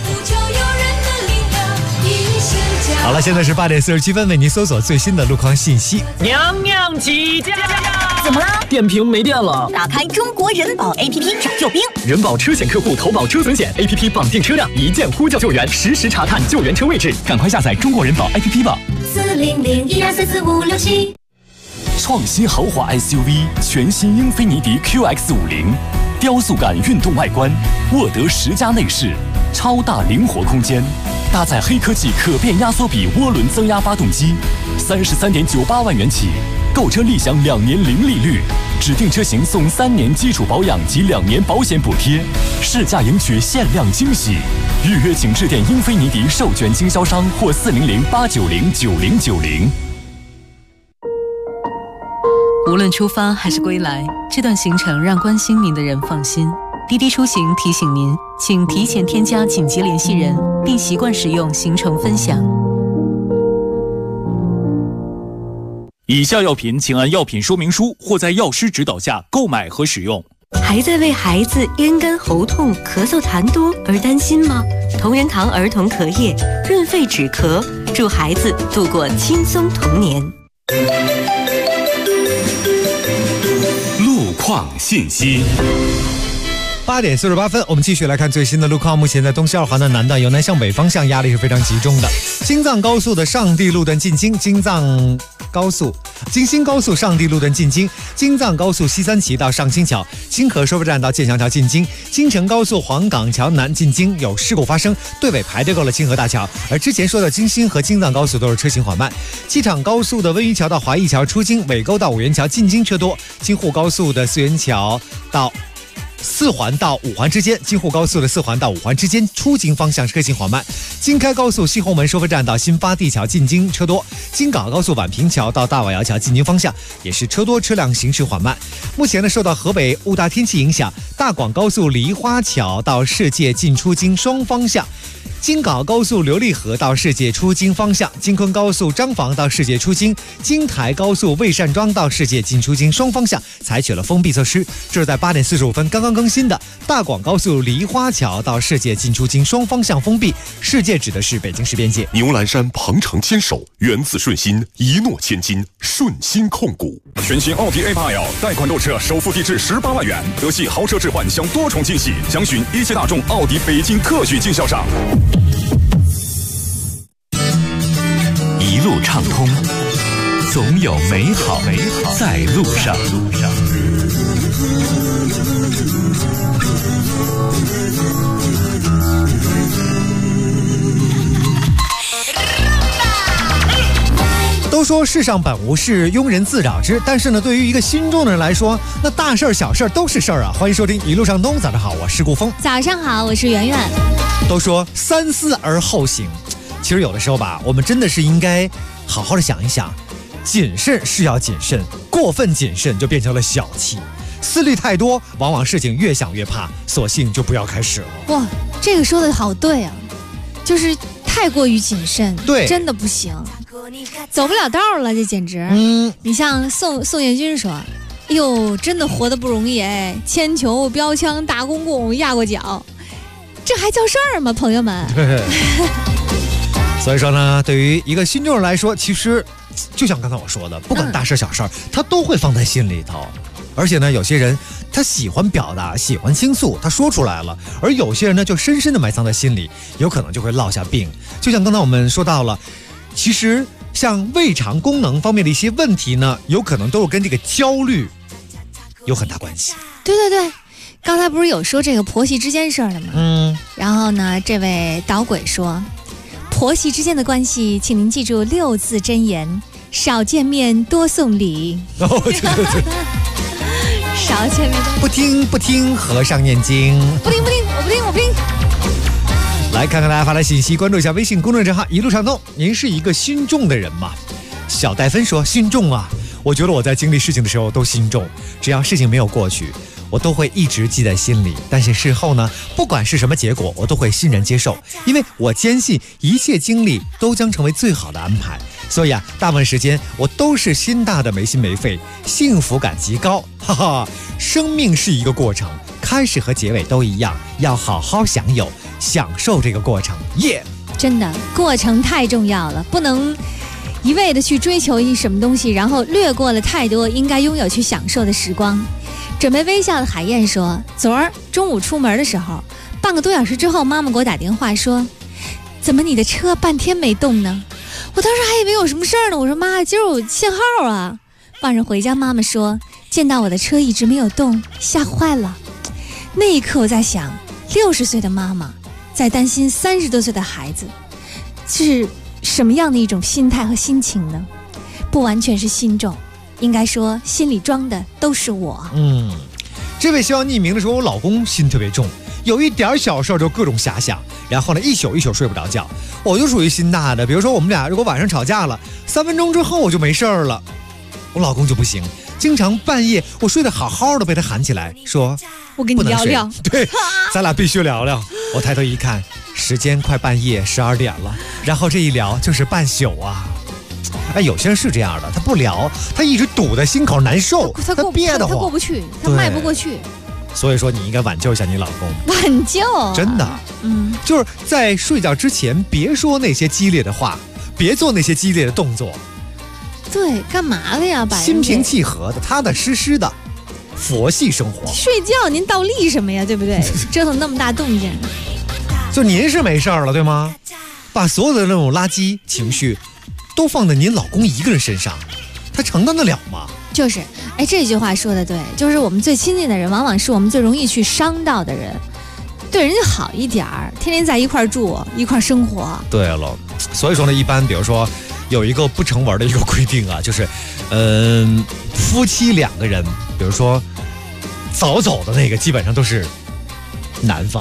好了，现在是8点47分，为您搜索最新的路况信息。 娘娘起驾！ 怎么了？ 电瓶没电了。 打开中国人保 APP 找救兵。 人保车险客户投保车损险 APP 绑定车辆，一键呼叫救援，实时查看救援车位置。赶快下载中国人保 APP 吧。 40012444567。 创新豪华 SUV 全新英菲尼迪 QX50，雕塑感运动外观，沃德10加内饰，超大灵活空间，搭载黑科技可变压缩比涡轮增压发动机，33.98万元起，购车立享2年零利率，指定车型送3年基础保养及2年保险补贴，试驾赢取限量惊喜。预约请致电英菲尼迪授权经销商或400-890-9090。 无论出发还是归来，这段行程让关心您的人放心。滴滴出行提醒您，请提前添加紧急联系人，并习惯使用行程分享。 以下药品请按药品说明书或在药师指导下购买和使用。 还在为孩子咽干喉痛、咳嗽痰多而担心吗？同仁堂儿童咳液润肺止咳，助孩子度过轻松童年。 路况信息。 8点48分，我们继续来看最新的路况。目前在东西2环的南段由南向北方向压力是非常集中的。京藏高速的上地路段进京，京新高速上地路段进京，京藏高速西三旗到上清桥，清河收费站到建祥桥进京，京承高速黄岗桥南进京有事故发生，队尾排队过了清河大桥。而之前说的京新和京藏高速都是车行缓慢。机场高速的温榆桥到华谊桥出京，尾沟到五元桥进京车多。京沪高速的四元桥到 4环到5环之间，京沪高速的4环到5环之间出京方向车行缓慢。京开高速西红门收费站到新发地桥进京车多。京港高速宛平桥到大瓦窑桥进京方向也是车多，车辆行驶缓慢。目前呢，受到河北雾大天气影响，大广高速梨花桥到世界进出京双方向。京港高速琉璃河到世界出京方向，京昆高速张坊到世界出京，京台高速魏善庄到世界进出京双方向采取了封闭措施。这是在8点45分刚刚更新的。大广高速梨花桥到世界进出京双方向封闭，世界指的是北京市边界。 牛栏山鹏程牵手，源自顺心，一诺千金，顺心控股。 全新奥迪 A8L 贷款购车，首付低至18万元，德系豪车置换享多重惊喜，详询一汽大众奥迪北京特许经销商。 一路畅通，总有美好在路上。 都说世上本无事，庸人自扰之。但是呢，对于一个心重的人来说，那大事小事都是事儿啊！欢迎收听一路上东，早上好，我是顾峰。 早上好，我是圆圆。 都说三思而后行，其实有的时候吧，我们真的是应该好好的想一想，谨慎是要谨慎，过分谨慎就变成了小气。思虑太多，往往事情越想越怕，索性就不要开始了。 哇，这个说的好对啊，就是太过于谨慎， 对， 真的不行，走不了道了，这简直。你像宋彦军说，哎呦，真的活得不容易哎，铅球、标枪、大公共压过脚，这还叫事儿吗，朋友们？ 对。所以说呢，对于一个心重人来说，其实就像刚才我说的，不管大事小事，他都会放在心里头。而且呢，有些人他喜欢表达，喜欢倾诉，他说出来了；而有些人呢，就深深的埋藏在心里，有可能就会落下病。就像刚才我们说到了，其实像胃肠功能方面的一些问题呢，有可能都是跟这个焦虑有很大关系。 对对对，刚才不是有说这个婆媳之间事儿了吗？然后呢，这位捣鬼说，婆媳之间的关系，请您记住6字真言：少见面，多送礼。 对。 少见面， 不听，和尚念经。 不听，我不听。 来看看大家发来信息，关注一下微信公众账号一路畅通。您是一个心重的人吗？小戴芬说，心重啊，我觉得我在经历事情的时候都心重，只要事情没有过去，我都会一直记在心里。但是事后呢，不管是什么结果，我都会欣然接受，因为我坚信一切经历都将成为最好的安排。所以啊，大部分时间我都是心大的没心没肺，幸福感极高，哈哈！生命是一个过程，开始和结尾都一样，要好好享有，享受这个过程，耶！ 真的，过程太重要了，不能一味的去追求一什么东西，然后略过了太多应该拥有去享受的时光。准备微笑的海燕说，昨儿中午出门的时候，半个多小时之后，妈妈给我打电话说，怎么你的车半天没动呢？我当时还以为有什么事儿呢，我说妈，今儿有限号啊。晚上回家，妈妈说见到我的车一直没有动，吓坏了。那一刻我在想，60岁的妈妈在担心30多岁的孩子，是什么样的一种心态和心情呢？不完全是心重，应该说心里装的都是我。 这位希望匿名的说，我老公心特别重，有一点小事就各种遐想，然后呢一宿睡不着觉。我就属于心大的，比如说我们俩如果晚上吵架了，3分钟之后我就没事了，我老公就不行，经常半夜我睡得好好的被他喊起来说， 我跟你聊聊。 对，咱俩必须聊聊。我抬头一看，时间快半夜12点了，然后这一聊就是半宿啊。哎，有些人是这样的，他不聊，他一直堵在心口难受，他憋得慌， 他过不去，他迈不过去。 所以说你应该挽救一下你老公。 挽救？ 真的，就是在睡觉之前别说那些激烈的话，别做那些激烈的动作。 对，干嘛的呀？ 心平气和的，踏踏实实的，佛系生活。 睡觉您倒立什么呀？对不对？折腾那么大动静。 就您是没事了，对吗？把所有的那种垃圾情绪都放在您老公一个人身上，他承担得了吗？ 就是，哎，这句话说的对，就是我们最亲近的人，往往是我们最容易去伤到的人。对人家好一点儿，天天在一块住，一块生活。 对了，所以说呢，一般比如说有一个不成文的一个规定啊，就是，夫妻2个人，比如说早走的那个基本上都是南方。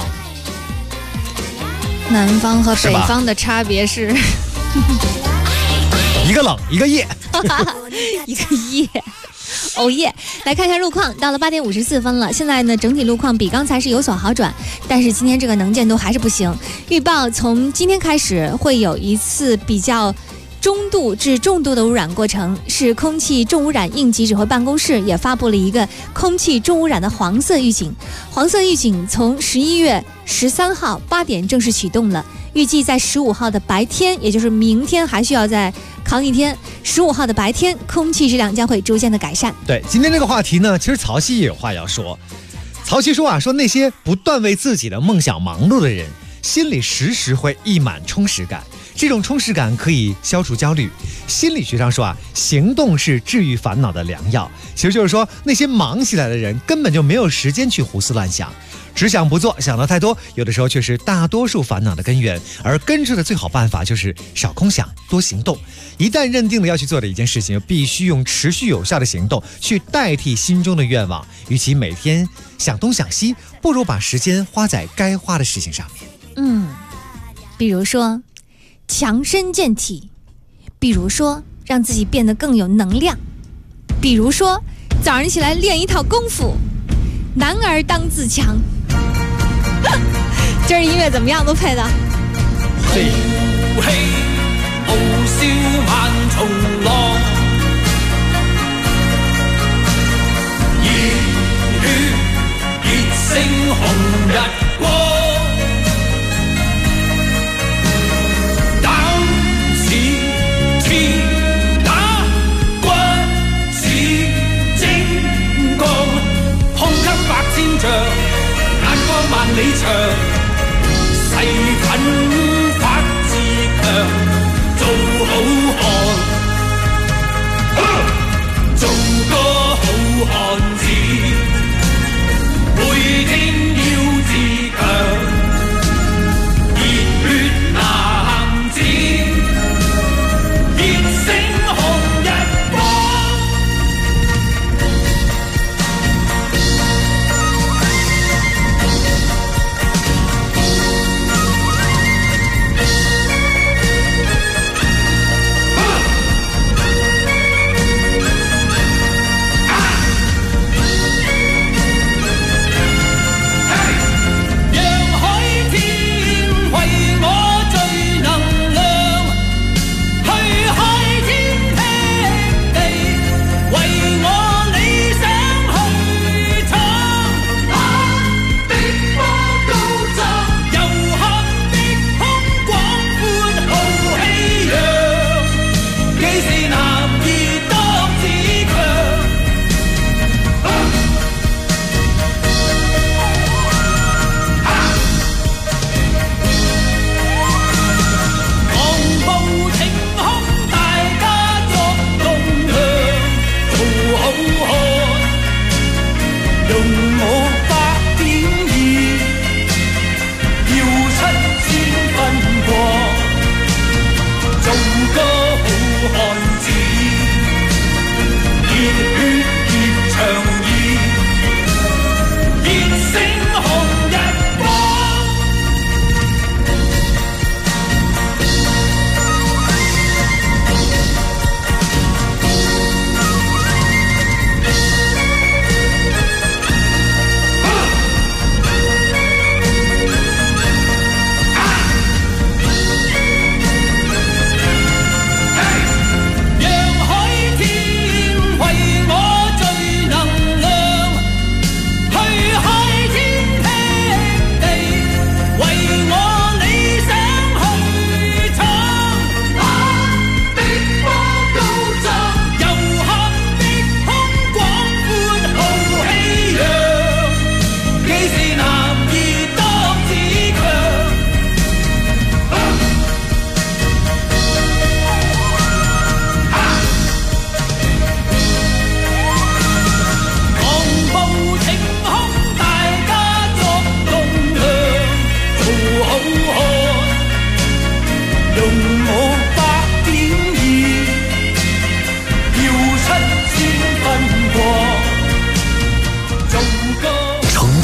南方和北方的差别是一个冷一个夜一个夜。哦耶！来看一下路况，到了8点54分了。现在呢，整体路况比刚才是有所好转，但是今天这个能见度还是不行。预报从今天开始会有一次比较中度至重度的污染过程，是空气重污染应急指挥办公室也发布了一个空气重污染的黄色预警。黄色预警从11月13号8点正式启动了，预计在15号的白天，也就是明天还需要再扛一天，15号的白天空气质量将会逐渐的改善。 对，今天这个话题呢，其实曹曦也有话要说。曹曦说说那些不断为自己的梦想忙碌的人，心里时时会溢满充实感，这种充实感可以消除焦虑。心理学上说行动是治愈烦恼的良药。其实就是说，那些忙起来的人根本就没有时间去胡思乱想，只想不做，想得太多，有的时候却是大多数烦恼的根源。而根治的最好办法就是少空想，多行动。一旦认定了要去做的一件事情，必须用持续有效的行动去代替心中的愿望。与其每天想东想西，不如把时间花在该花的事情上面。 比如说强身健体，比如说让自己变得更有能量，比如说早上起来练一套功夫，男儿当自强。今儿音乐怎么样？都配的。 傲笑萬重浪，熱血熱勝紅日光，膽似鐵打，骨似精鋼，胸襟百千丈，眼光萬里長，誓奮發自強。做好漢，做個好漢子，每天要自強，熱血男子，熱勝紅日光。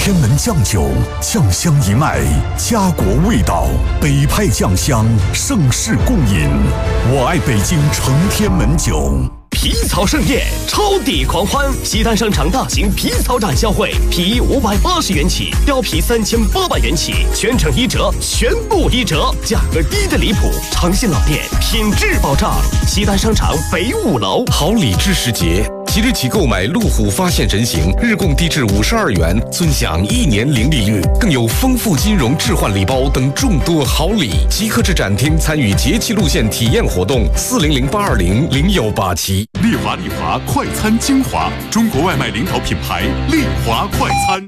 天门酱酒，酱香一脉，家国味道，北派酱香，盛世共饮。我爱北京成天门酒。 皮草盛宴，超抵狂欢！西单商场大型皮草展销会，皮衣580元起，貂皮3800元起，全程1折，全部1折，价格低得离谱。诚信老店，品质保障。西单商场北5楼。 好礼知识节，即日起购买路虎发现神行，日供低至52元，尊享1年零利率，更有丰富金融置换礼包等众多好礼。即刻至展厅参与节气路线体验活动，400-820-0187。 丽华快餐精华，中国外卖领导品牌丽华快餐。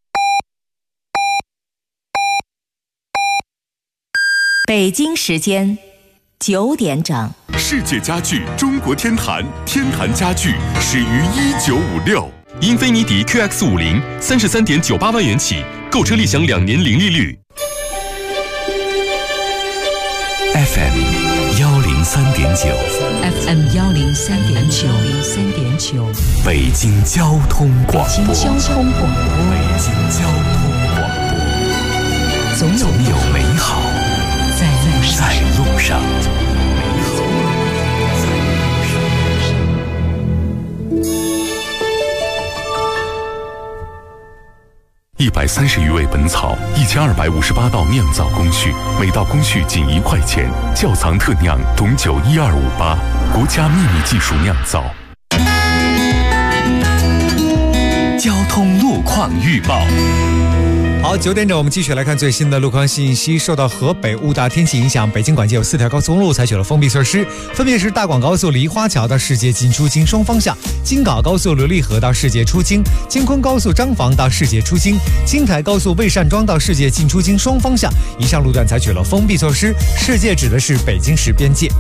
北京时间9点整。 世界家具中国天坛，天坛家具始于1956。英菲尼迪 QX50 33.98万元起，购车立享2年零利率。 FM 103.9 FM 103.9 北京交通广播。 北京交通广播。总有美好在路上。 130余味本草，1258道酿造工序，每道工序仅1块钱。窖藏特酿董酒12588，国家秘密技术酿造。 交通路况预报。 好，9点整，我们继续来看最新的路况信息。受到河北雾大天气影响，北京管街有4条高速公路采取了封闭措施，分别是大广高速梨花桥到世界进出京双方向，京港高速琉璃河到世界出京，京昆高速张坊到世界出京，京台高速魏善庄到世界进出京双方向，以上路段采取了封闭措施。世界指的是北京市边界。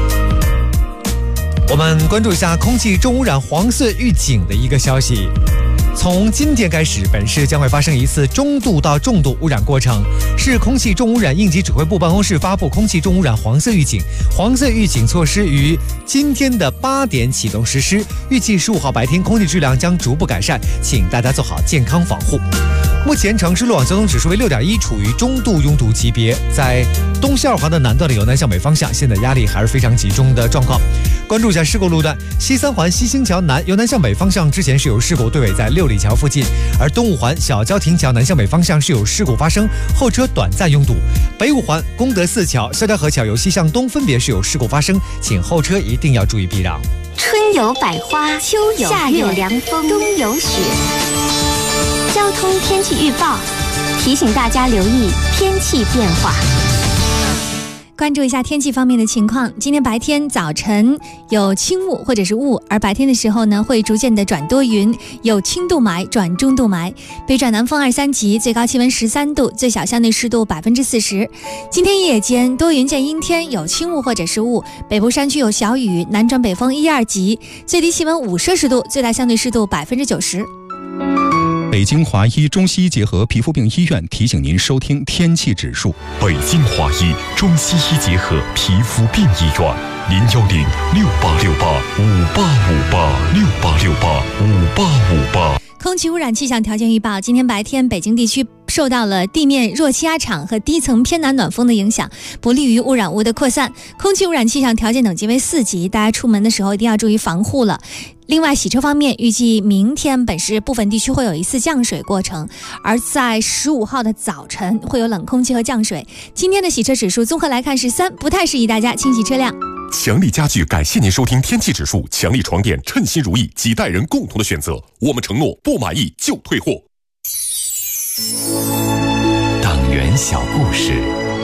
我们关注一下空气重污染黄色预警的一个消息。从今天开始，本市将会发生一次中度到重度污染过程。市空气重污染应急指挥部办公室发布空气重污染黄色预警，黄色预警措施于今天的8点启动实施，预计15号白天空气质量将逐步改善，请大家做好健康防护。目前城市路网交通指数为6.1，处于中度拥堵级别。在东西2环的南段的由南向北方向，现在压力还是非常集中的状况。关注一下事故路段，西3环西兴桥南由南向北方向之前是有事故，队尾在6里桥附近；而东5环小交亭桥南向北方向是有事故发生，后车短暂拥堵。北5环功德寺桥、肖家河桥由西向东分别是有事故发生，请后车一定要注意避让。 春有百花，秋有夏有凉风，冬有雪。交通天气预报提醒大家留意天气变化。 关注一下天气方面的情况，今天白天早晨有轻雾或者是雾，而白天的时候呢会逐渐的转多云，有轻度霾转中度霾，北转南风2、3级，最高气温13度，最小相对湿度40%。今天夜间多云见阴天，有轻雾或者是雾，北部山区有小雨，南转北风1、2级，最低气温5摄氏度，最大相对湿度90%。 北京华医中西医结合皮肤病医院提醒您收听天气指数。 北京华医中西医结合皮肤病医院，010-6868-5858，6868-5858。 空气污染气象条件预报，今天白天北京地区受到了地面弱气压场和低层偏南暖风的影响，不利于污染物的扩散，空气污染气象条件等级为4级，大家出门的时候一定要注意防护了。另外洗车方面，预计明天本市部分地区会有一次降水过程，而在15号的早晨会有冷空气和降水。今天的洗车指数综合来看是3，不太适宜大家清洗车辆。 强力家具感谢您收听天气指数，强力床垫称心如意，几代人共同的选择，我们承诺不满意就退货。 党员小故事。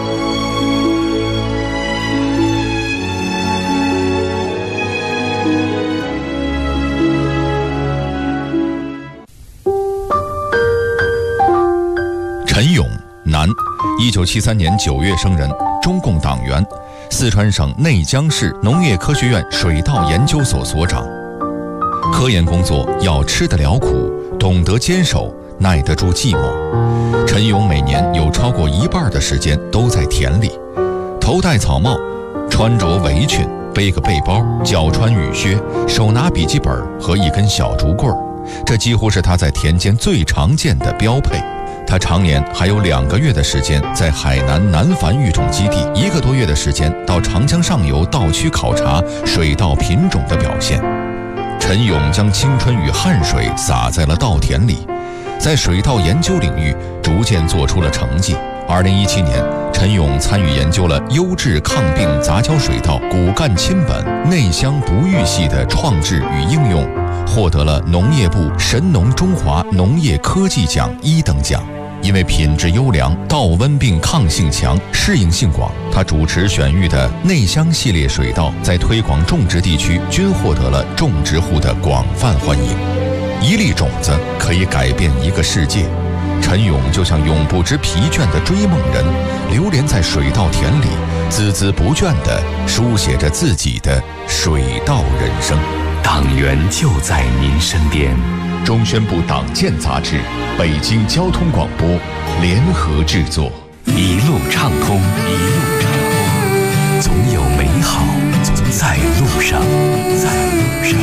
陈勇，男，1973年9月生人，中共党员，四川省内江市农业科学院水稻研究所所长。科研工作要吃得了苦，懂得坚守，耐得住寂寞。陈勇每年有超过1半的时间都在田里，头戴草帽，穿着围裙，背个背包，脚穿雨靴，手拿笔记本和一根小竹棍儿， 这几乎是他在田间最常见的标配。他常年还有2个月的时间在海南南繁育种基地，1个多月的时间到长江上游稻区考察水稻品种的表现。陈勇将青春与汗水洒在了稻田里，在水稻研究领域逐渐做出了成绩。2017年，陈勇参与研究了优质抗病杂交水稻骨干亲本内香不育系的创制与应用，获得了农业部神农中华农业科技奖1等奖。因为品质优良、稻温病抗性强、适应性广，他主持选育的内香系列水稻在推广种植地区均获得了种植户的广泛欢迎。一粒种子可以改变一个世界，陈勇就像永不知疲倦的追梦人，流连在水稻田里，孜孜不倦地书写着自己的水稻人生。 党员就在您身边。 中宣部党建杂志、北京交通广播联合制作， 一路畅通，一路畅通，总有美好在路上，在路上。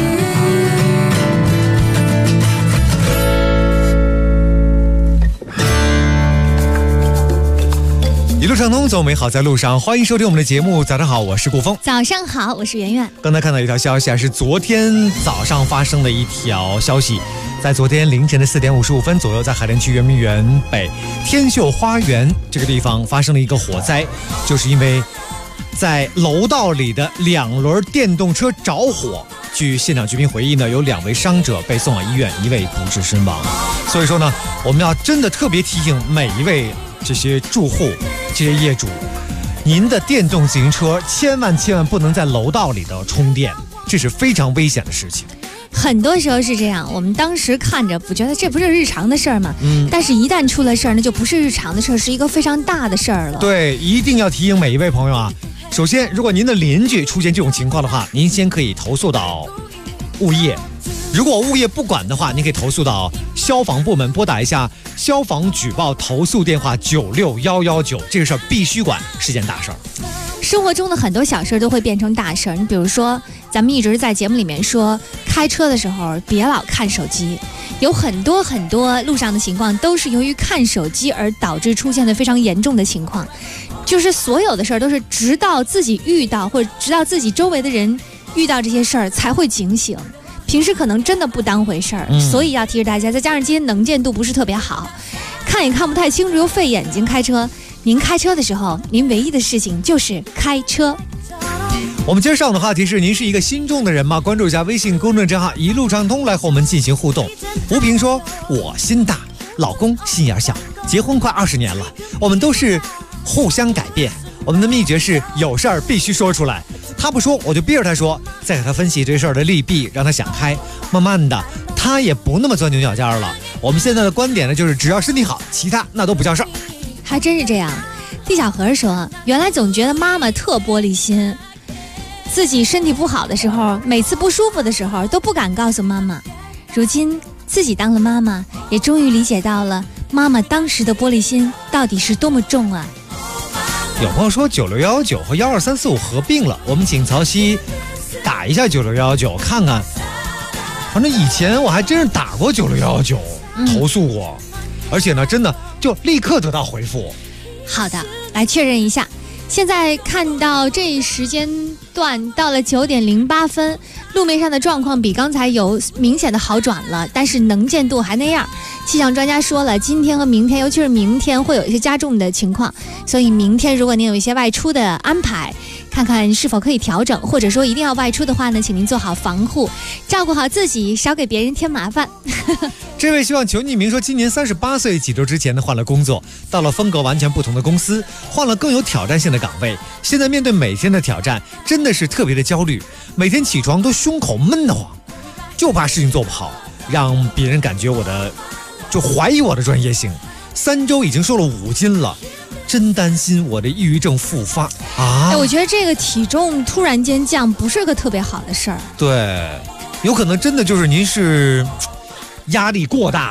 一路畅通，走美好在路上。欢迎收听我们的节目。早上好，我是顾峰。 早上好，我是圆圆。 刚才看到一条消息是昨天早上发生的一条消息，在昨天凌晨的4点55分左右，在海淀区圆明园北天秀花园这个地方发生了一个火灾，就是因为在楼道里的2轮电动车着火。据现场居民回忆呢，有2位伤者被送往医院，1位不治身亡。所以说呢，我们要真的特别提醒每一位这些住户、这些业主，您的电动自行车千万不能在楼道里头充电，这是非常危险的事情。 很多时候是这样，我们当时看着不觉得这不是日常的事儿吗？但是一旦出了事儿，那就不是日常的事儿，是一个非常大的事儿了。 对，一定要提醒每一位朋友啊。首先，如果您的邻居出现这种情况的话，您先可以投诉到物业。如果物业不管的话，您可以投诉到消防部门，拨打一下消防举报投诉电话96119，这个事儿必须管，是件大事儿。 生活中的很多小事都会变成大事儿，你比如说，咱们一直在节目里面说，开车的时候别老看手机，有很多路上的情况都是由于看手机而导致出现的非常严重的情况。就是所有的事儿都是直到自己遇到，或者直到自己周围的人遇到这些事儿才会警醒，平时可能真的不当回事儿。所以要提示大家，再加上今天能见度不是特别好，看也看不太清楚，又费眼睛开车。您开车的时候，您唯一的事情就是开车。 我们今儿上的话题是：您是一个心重的人吗？关注一下微信公众账号一路畅通，来和我们进行互动。吴平说：我心大，老公心眼小，结婚快20年了，我们都是互相改变。我们的秘诀是有事儿必须说出来，他不说我就逼着他说，再给他分析这事儿的利弊，让他想开。慢慢的，他也不那么钻牛角尖了。我们现在的观点呢，就是只要身体好，其他那都不叫事儿。 还真是这样。地小河说，原来总觉得妈妈特玻璃心，自己身体不好的时候，每次不舒服的时候都不敢告诉妈妈。如今自己当了妈妈，也终于理解到了妈妈当时的玻璃心到底是多么重啊。 有朋友说9619和12345合并了，我们请曹曦打一下9619看看。反正以前我还真是打过9619，投诉过，而且呢，真的就立刻得到回复。 好的，来确认一下。现在看到这一时间段到了9点08分，路面上的状况比刚才有明显的好转了，但是能见度还那样。气象专家说了，今天和明天，尤其是明天会有一些加重的情况，所以明天如果您有一些外出的安排，看看是否可以调整，或者说一定要外出的话呢，请您做好防护，照顾好自己，少给别人添麻烦。 这位希望求匿名说，今年38岁，几周之前呢换了工作，到了风格完全不同的公司，换了更有挑战性的岗位。现在面对每天的挑战，真的是特别的焦虑，每天起床都胸口闷得慌，就怕事情做不好，让别人感觉就怀疑我的专业性。3周已经瘦了5斤了，真担心我的抑郁症复发啊！ 我觉得这个体重突然间降不是个特别好的事儿。 对，有可能真的就是您是压力过大，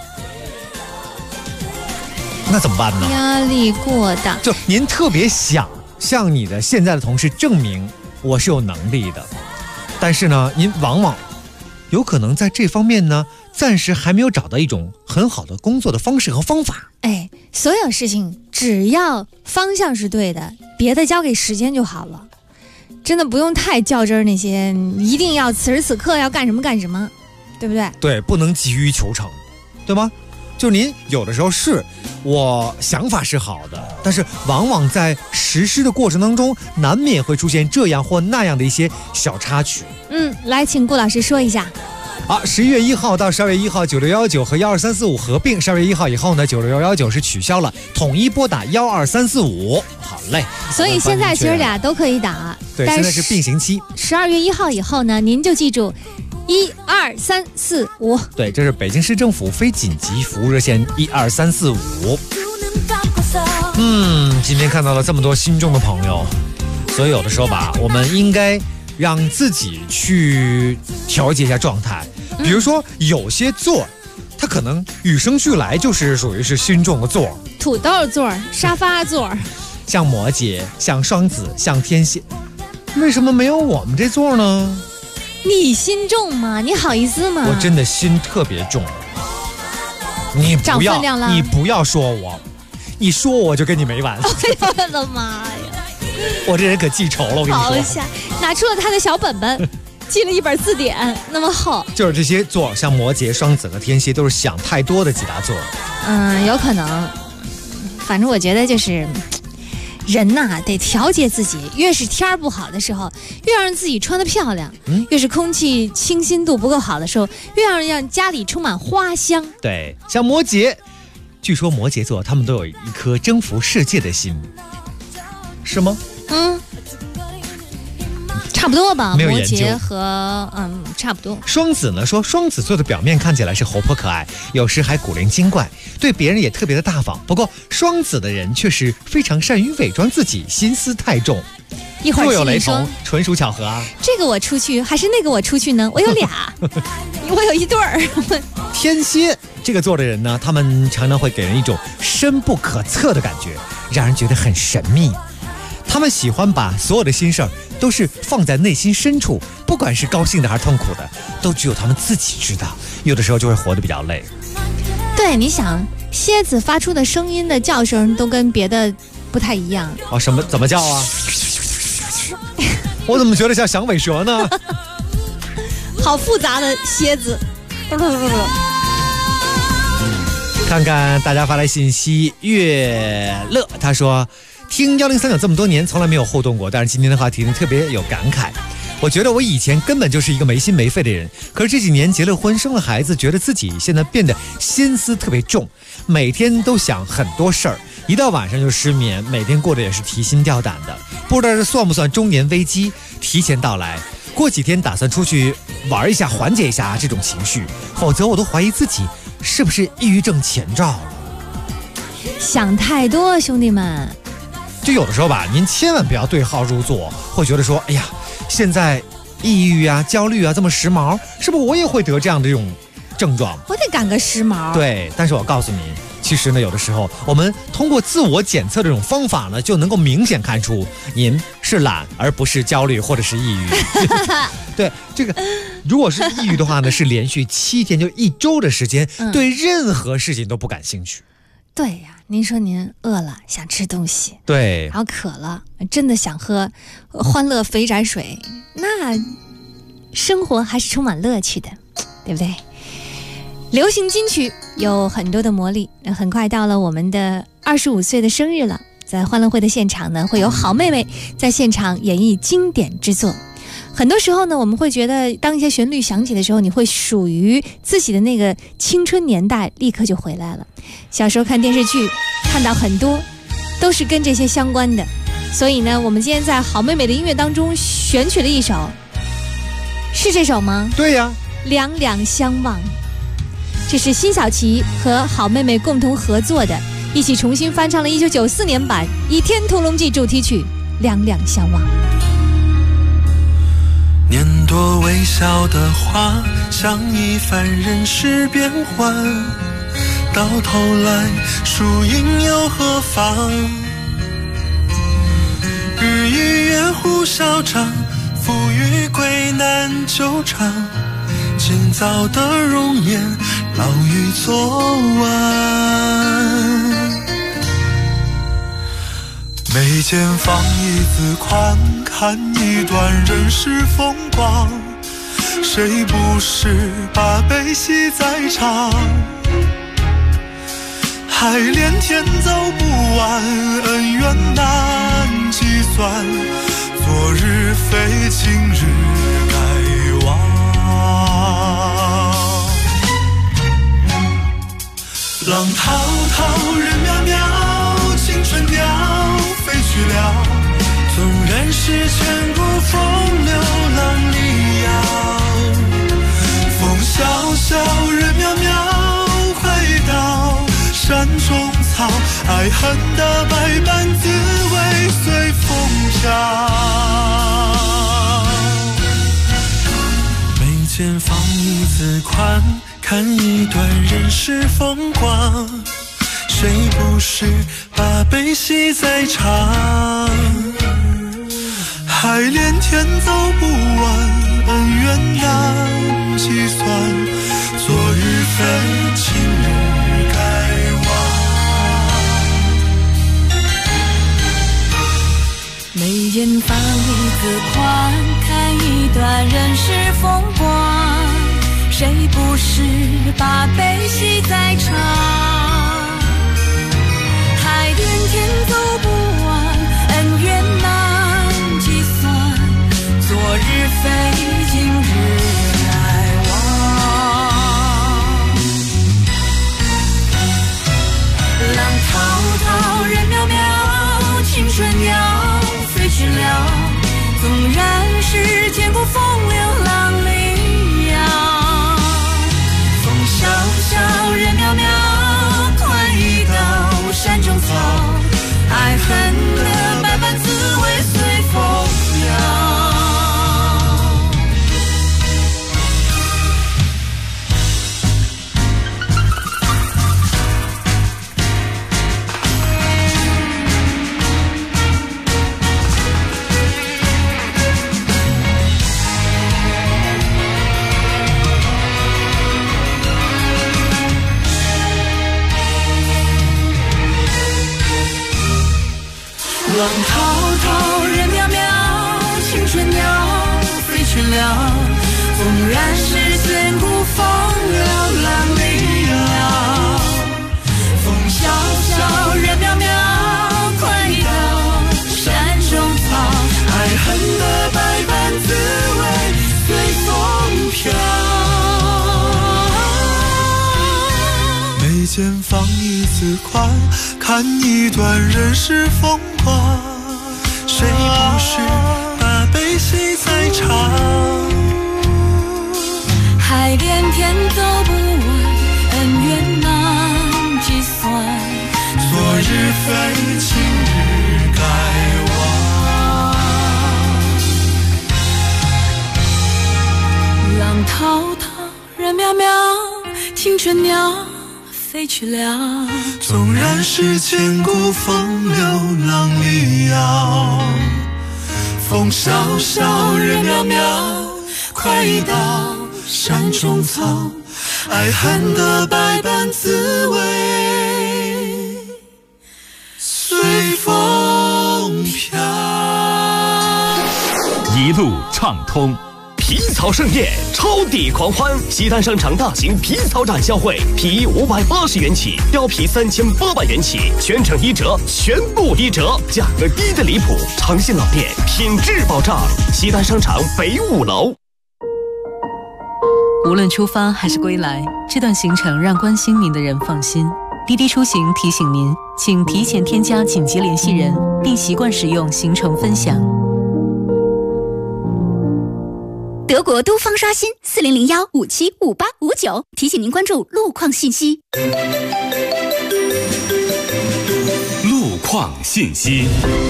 那怎么办呢？ 压力过大， 就您特别想向你的现在的同事证明我是有能力的，但是呢，您往往有可能在这方面呢暂时还没有找到一种很好的工作的方式和方法。 哎，所有事情只要方向是对的，别的交给时间就好了。真的不用太较真儿，那些一定要此时此刻要干什么干什么，对不对？ 对，不能急于求成，对吗？就您有的时候是我想法是好的，但是往往在实施的过程当中，难免会出现这样或那样的一些小插曲。 来，请顾老师说一下。 好，11月1号到12月1号9619和12345合并，12月1号以后呢9619是取消了，统一拨打12345。好嘞， 所以现在其实俩都可以打， 对，现在是并行期。 12月1号以后呢，您就记住12345。 对，这是北京市政府非紧急服务热线12345。今天看到了这么多心重的朋友，所以有的时候吧，我们应该让自己去调节一下状态。比如说有些座它可能与生俱来就是属于是心重的座， 土豆座、沙发座， 像摩羯、像双子、像天蝎，为什么没有我们这座呢？ 你心重吗？你好意思吗？ 我真的心特别重。你不要说我，你说我就跟你没完。 哎呦我的妈呀！ 我这人可记仇了，我跟你说。 好下，拿出了他的小本本，记了一本字典，那么厚。 就是这些座，像摩羯、双子和天蝎，都是想太多的几大座。 有可能。反正我觉得就是人呐，得调节自己。越是天儿不好的时候，越要让自己穿得漂亮；越是空气清新度不够好的时候，越要让家里充满花香。 对，像摩羯，据说摩羯座他们都有一颗征服世界的心，是吗？ 差不多吧， 没有摩研究羯和差不多。 双子呢说，双子座的表面看起来是活泼可爱，有时还古灵精怪，对别人也特别的大方。不过双子的人却是非常善于伪装自己，心思太重。 一会儿若有雷说同，纯属巧合啊。 这个我出去还是那个我出去呢？我有俩，我有一对儿。 天蝎这个座的人呢，他们常常会给人一种深不可测的感觉，让人觉得很神秘。他们喜欢把所有的心事儿都是放在内心深处，不管是高兴的还是痛苦的，都只有他们自己知道。有的时候就会活得比较累。 对，你想，蝎子发出的声音的叫声都跟别的不太一样。 怎么叫啊？我怎么觉得像响尾蛇呢？ 好复杂的蝎子。 看看大家发来信息，月乐他说，听1039这么多年从来没有互动过，但是今天的话题特别有感慨。我觉得我以前根本就是一个没心没肺的人，可是这几年结了婚生了孩子，觉得自己现在变得心思特别重，每天都想很多事儿，一到晚上就失眠，每天过得也是提心吊胆的，不知道这算不算中年危机提前到来。过几天打算出去玩一下，缓解一下这种情绪，否则我都怀疑自己是不是抑郁症前兆了。 想太多，兄弟们。 就有的时候吧，您千万不要对号入座，会觉得说，哎呀，现在抑郁啊、焦虑啊这么时髦，是不是我也会得这样的这种症状？ 我得赶个时髦。 对，但是我告诉你，其实呢，有的时候我们通过自我检测这种方法呢，就能够明显看出您是懒，而不是焦虑或者是抑郁。对，这个如果是抑郁的话呢，是连续7天，就1周的时间，对任何事情都不感兴趣。 对呀，您说您饿了想吃东西， 对， 然后渴了真的想喝欢乐肥宅水，那生活还是充满乐趣的，对不对？流行金曲有很多的魔力，很快到了我们的25岁的生日了，在欢乐会的现场呢，会有好妹妹在现场演绎经典之作。很多时候呢，我们会觉得当一些旋律响起的时候，你会属于自己的那个青春年代立刻就回来了。小时候看电视剧看到很多都是跟这些相关的，所以呢，我们今天在好妹妹的音乐当中选取了一首，是这首吗？ 对呀， 两两相望。这是辛晓琪和好妹妹共同合作的，一起重新翻唱了1994年版《倚天屠龙记》主题曲《两两相望》。 年多微笑的花，像一番人世变幻，到头来输赢又何妨？日与月互消长，富与贵难久长， 今早的容颜老于昨晚。眉间放一字宽，看一段人世风光。谁不是把悲喜在尝？海连天走不完，恩怨难计算。昨日非今日该忘。浪滔滔，人渺渺，青春鸟飞去了。纵然是千古风流浪里遥。风萧萧，人渺渺，快到山中草。爱恨的百般滋味随风飘。眉间放一字宽，看一段人世风光。谁不是把悲喜在尝？海连天走不完，恩怨难计算。昨日非今日该忘。 眉间放一字宽，看一段人世风光。谁不是把悲喜在尝？海连天走不完，恩怨难计算。昨日非今日该忘。浪滔滔，人渺渺，青春鸟飞去了。纵然是千古风流浪里遥。风萧萧，人渺渺，快到山中草。爱恨的百般滋味随风飘。浪滔滔，人渺渺，青春鸟飞去了。纵然是千古风流浪里遥。风萧萧，人渺渺，快到山中草。爱恨的百般滋味随风飘。眉间放一字宽，看一段人世风光。谁不是把悲喜在尝？海连天走不完，恩怨难计算。昨日非今日该忘。浪滔滔，人渺渺，青春鸟飞去了。纵然是千古风流浪里遥。风萧萧，人渺渺，快到山中草。爱恨的百般滋味随风飘。 一路畅通。皮草盛宴，超抵狂欢！西单商场大型皮草展销会，皮580元起，貂皮3800元起，全程1折，全部1折，价格低的离谱，诚信老店，品质保障。西单商场北5楼。 无论出发还是归来，这段行程让关心您的人放心。滴滴出行提醒您，请提前添加紧急联系人，并习惯使用行程分享。 德国都方刷新4001575859，提醒您关注路况信息。 路况信息。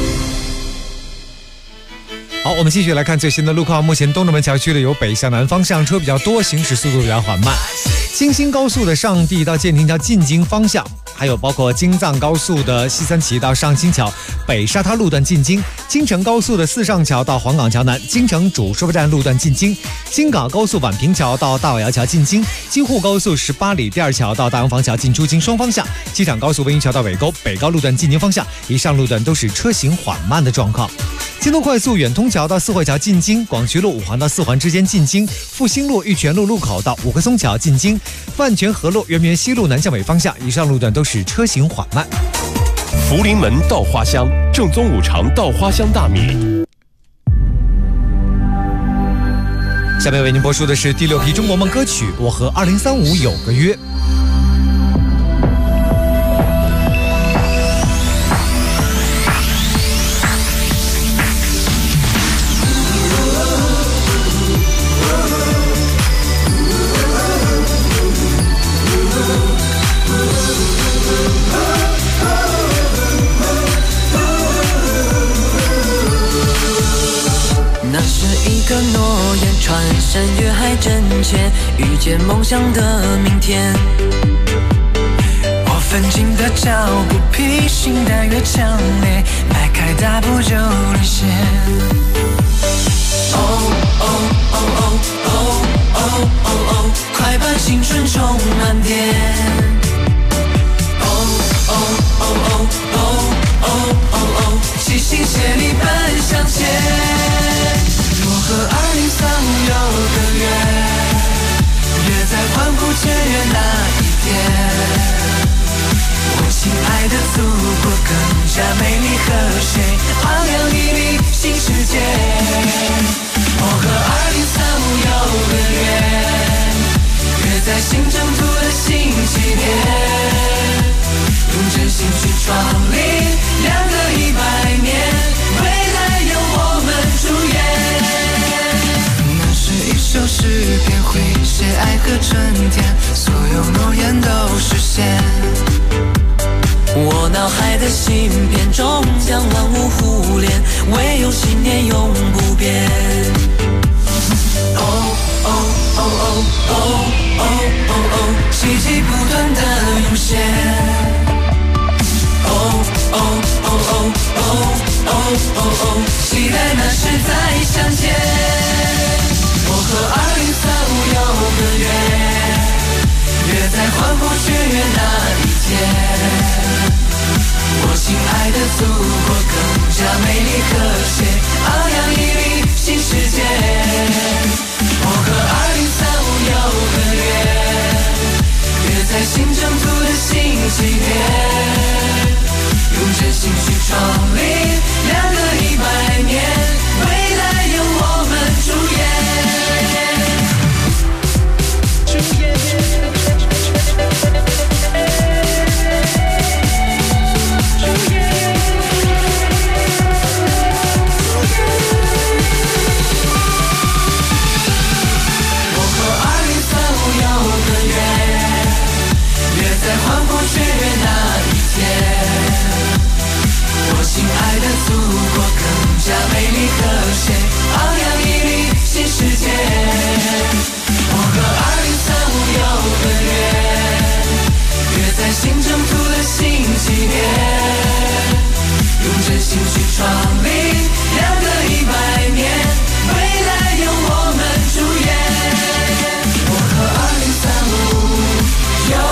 好，我们继续来看最新的路况。目前东直门桥区的由北向南方向车比较多，行驶速度比较缓慢。京新高速的上地到建亭桥进京方向， 还有包括京藏高速的西三旗到上清桥北沙滩路段进京，京承高速的四上桥到黄岗桥南，京承主收费站路段进京，京港高速宛平桥到大尾窑桥进京，京沪高速18里第二桥到大洋坊桥进出京双方向，机场高速温榆桥到尾沟北高路段进京方向，以上路段都是车行缓慢的状况。京东快速远通桥到四惠桥进京，广渠路五环到四环之间进京，复兴路玉泉路路口到五棵松桥进京，万泉河路圆明园西路南向北方向，以上路段都是车行缓慢。 福临门稻花香，正宗五常稻花香大米。 下面为您播出的是第6批中国梦歌曲《我和2035有个约》。 诺言穿山越海真切，遇见梦想的明天。我奋进的脚步，披星戴月强烈，迈开大步就领先。哦哦哦哦哦哦哦哦，快把青春充满电。哦哦哦哦哦哦哦哦，齐心协力奔向前。我和2035有个约，约在欢呼雀跃那一天。我亲爱的祖国更加美丽和谐，昂扬屹立新世界。我和2035有个约，约在新征途的新起点，用真心去创立2个100年，未来由我们主演。一首诗篇会写爱和春天，所有诺言都实现。我脑海的芯片终将万物互联，唯有信念永不变。哦哦哦哦哦哦哦哦，奇迹不断的涌现。哦哦哦哦哦哦哦哦，期待那时再相见。我和2035有个约，约在欢呼雀跃那一天。我亲爱的祖国更加美丽和谐，昂扬屹立新世界。我和2035有个约，约在新征途的新起点，用真心去创立2个100年，未来由我们主演。在欢呼雀跃那一天，我亲爱的祖国更加美丽和谐，昂扬屹立新世界。我和2035有个约，约在新征途的新起点，用真心去创立2个100年，未来由我们主演。我和2035有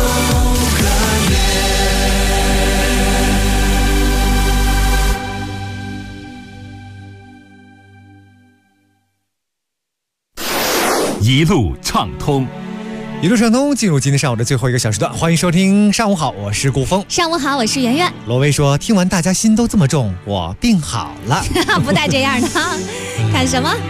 一路畅通， 一路畅通，进入今天上午的最后一个小时段，欢迎收听上午好，我是顾峰。 上午好，我是圆圆。 罗威说，听完大家心都这么重，我病好了。 不带这样的，看什么？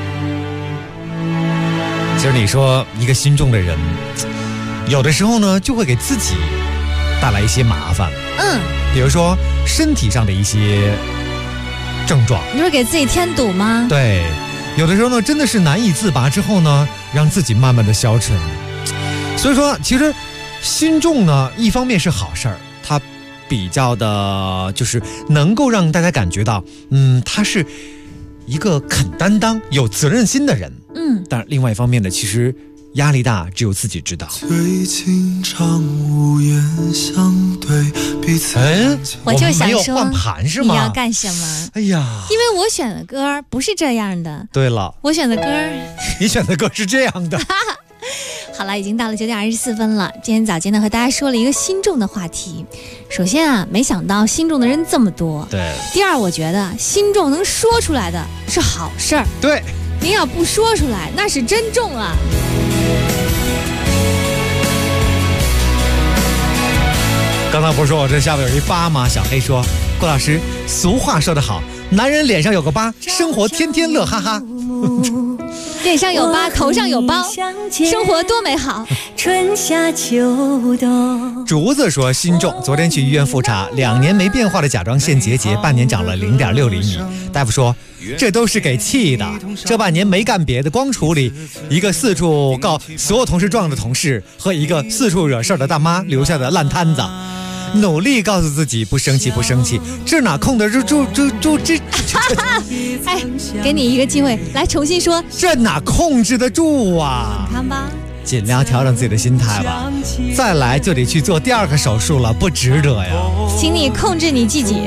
其实你说一个心重的人，有的时候呢就会给自己带来一些麻烦。比如说身体上的一些症状。 你说给自己添堵吗？ 对。有的时候呢，真的是难以自拔，之后呢，让自己慢慢的消沉。所以说，其实心重呢，一方面是好事儿，它比较的，就是能够让大家感觉到，他是一个肯担当、有责任心的人。但另外一方面呢，其实压力大只有自己知道。 最近常无言相对，彼此我就想说没有换盘是吗？ 你要干什么？ 哎呀， 因为我选的歌不是这样的。 对了， 我选的歌你选的歌是这样的。 好了，已经到了9点24分了。今天早间呢和大家说了一个心重的话题。首先啊，没想到心重的人这么多。 对。 第二，我觉得心重能说出来的是好事儿。 对。 您要不说出来，那是真重啊。 刚才不是说我这下边有一疤吗？小黑说，郭老师，俗话说得好，男人脸上有个疤，生活天天乐哈哈。 脸上有疤，头上有包，生活多美好。 春夏秋冬。 竹子说心重，昨天去医院复查，2年没变化的甲状腺结节，半年长了0.6厘米。大夫说，这都是给气的，这半年没干别的，光处理一个四处告所有同事撞的同事和一个四处惹事的大妈留下的烂摊子。努力告诉自己不生气，不生气，这哪控得住这？ 哎，给你一个机会，来重新说， 这哪控制得住啊？ 你看吧， 尽量调整自己的心态吧。再来就得去做第2个手术了，不值得呀。 请你控制你自己。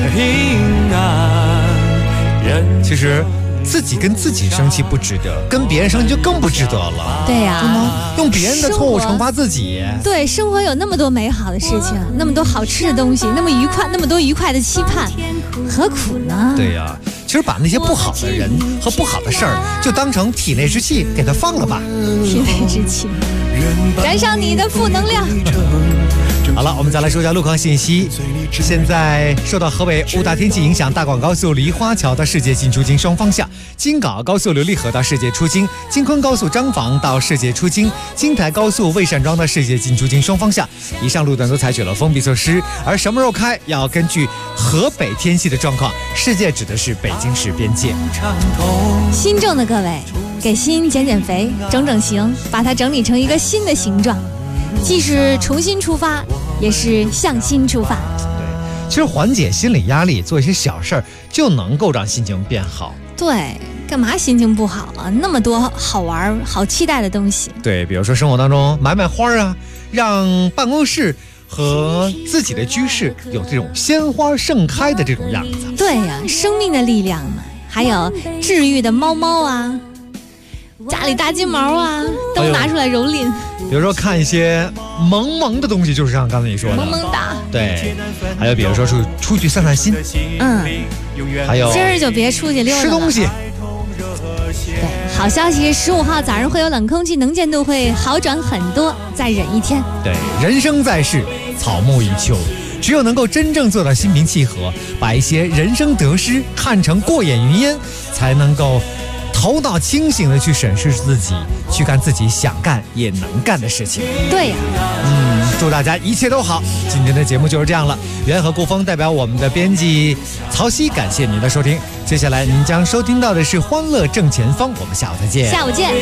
其实自己跟自己生气不值得，跟别人生气就更不值得了。 对呀、 用别人的错误惩罚自己。 对，生活有那么多美好的事情，那么多好吃的东西，那么愉快，那么多愉快的期盼，何苦呢？ 对呀、其实把那些不好的人和不好的事儿，就当成体内之气，给它放了吧。 体内之气，燃烧你的负能量。 好了，我们再来说一下路况信息。现在受到河北雾大天气影响，大广高速梨花桥到世界进出京双方向，京港高速琉璃河到世界出京，京昆高速张坊到世界出京，京台高速魏善庄到世界进出京双方向。以上路段都采取了封闭措施，而什么时候开要根据河北天气的状况。世界指的是北京市边界。 心重的各位，给心减肥，整整形，把它整理成一个新的形状，既是重新出发，也是向心出发。 对，其实缓解心理压力，做一些小事儿就能够让心情变好。 对，干嘛心情不好啊？那么多好玩、好期待的东西。 对，比如说生活当中买花啊，让办公室和自己的居室有这种鲜花盛开的这种样子。 对呀、生命的力量嘛，还有治愈的猫猫啊，家里大金毛啊，都拿出来蹂躏。 比如说看一些萌萌的东西，就是像刚才你说的萌萌哒。 对，还有比如说出去散散心。还有今儿就别出去溜达了， 吃东西。 对，好消息，15号早上会有冷空气，能见度会好转很多，再忍一天。 对，人生在世，草木一秋，只有能够真正做到心平气和，把一些人生得失看成过眼云烟，才能够头脑清醒的去审视自己，去干自己想干也能干的事情。 对呀、 祝大家一切都好。今天的节目就是这样了，袁和顾峰代表我们的编辑曹曦，感谢您的收听。接下来您将收听到的是《欢乐正前方》，我们下午再见。 下午见。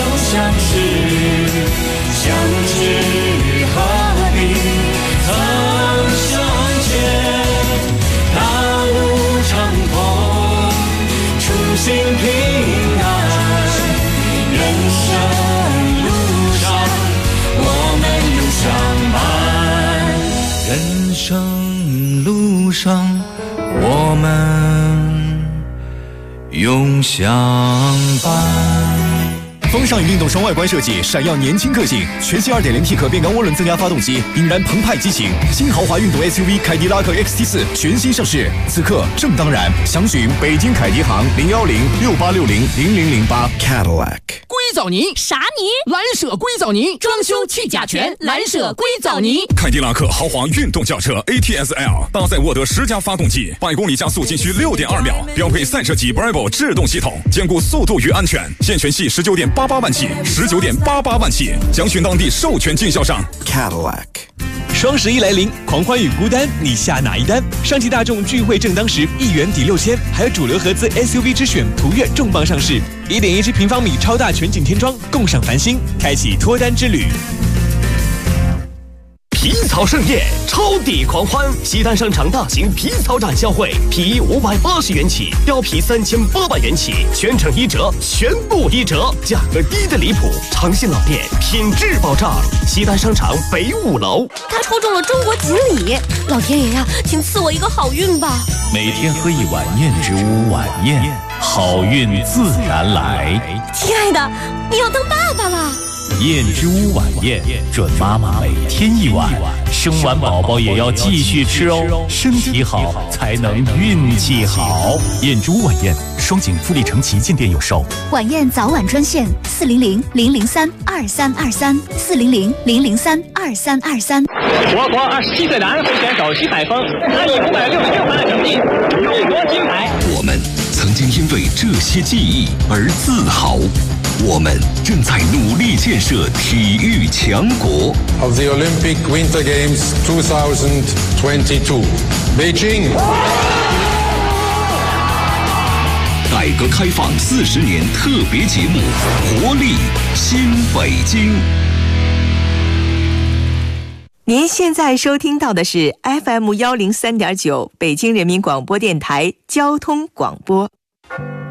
心平安，人生路上我们永相伴。人生路上我们永相伴。 风尚与运动双外观设计，闪耀年轻个性。全新 2.0T 可变缸涡轮增压发动机，引燃澎湃激情。新豪华运动 SUV 凯迪拉克 XT4 全新上市，此刻正当然。详询北京凯迪行01068600008。 Cadillac。 硅藻泥啥泥？ 蓝舍硅藻泥，装修去甲醛，蓝舍硅藻泥。 凯迪拉克豪华运动轿车 ATS-L， 搭载沃德10加发动机，100公里加速仅需6.2秒，标配赛车级 Bravo 制动系统，兼顾速度与安全。现权系19.88万起，19.88万起，详询当地授权经销商。 Cadillac。 双11来临，狂欢与孤单，你下哪一单？上汽大众聚会正当时，1元抵6000，还有主流合资 SUV 之选途岳重磅上市，1.17平方米超大全景天窗，共赏繁星，开启脱单之旅。 皮草盛宴，超抵狂欢！西单商场大型皮草展销会，皮衣580元起，貂皮3800元起，全程1折，全部1折，价格低得离谱，长信老店，品质保障。西单商场北5楼。 他抽中了中国锦鲤，老天爷呀，请赐我一个好运吧！ 每天喝一碗燕之屋晚宴，好运自然来。 亲爱的，你要当爸爸了。 燕之屋晚宴，准妈妈每天1碗，生完宝宝也要继续吃哦，身体好才能运气好。燕之屋晚宴，双井富力城旗舰店有售。 晚宴早晚专线400-003-2323，400-003-2323。 我国27岁男会选手徐海峰，他以566分的成绩勇夺金牌。 我们曾经因为这些记忆而自豪。我们正在努力建设体育强国。 Of the Olympic Winter Games 2022, Beijing。 改革开放40年特别节目，活力新北京。 您现在收听到的是 FM103.9 北京人民广播电台交通广播。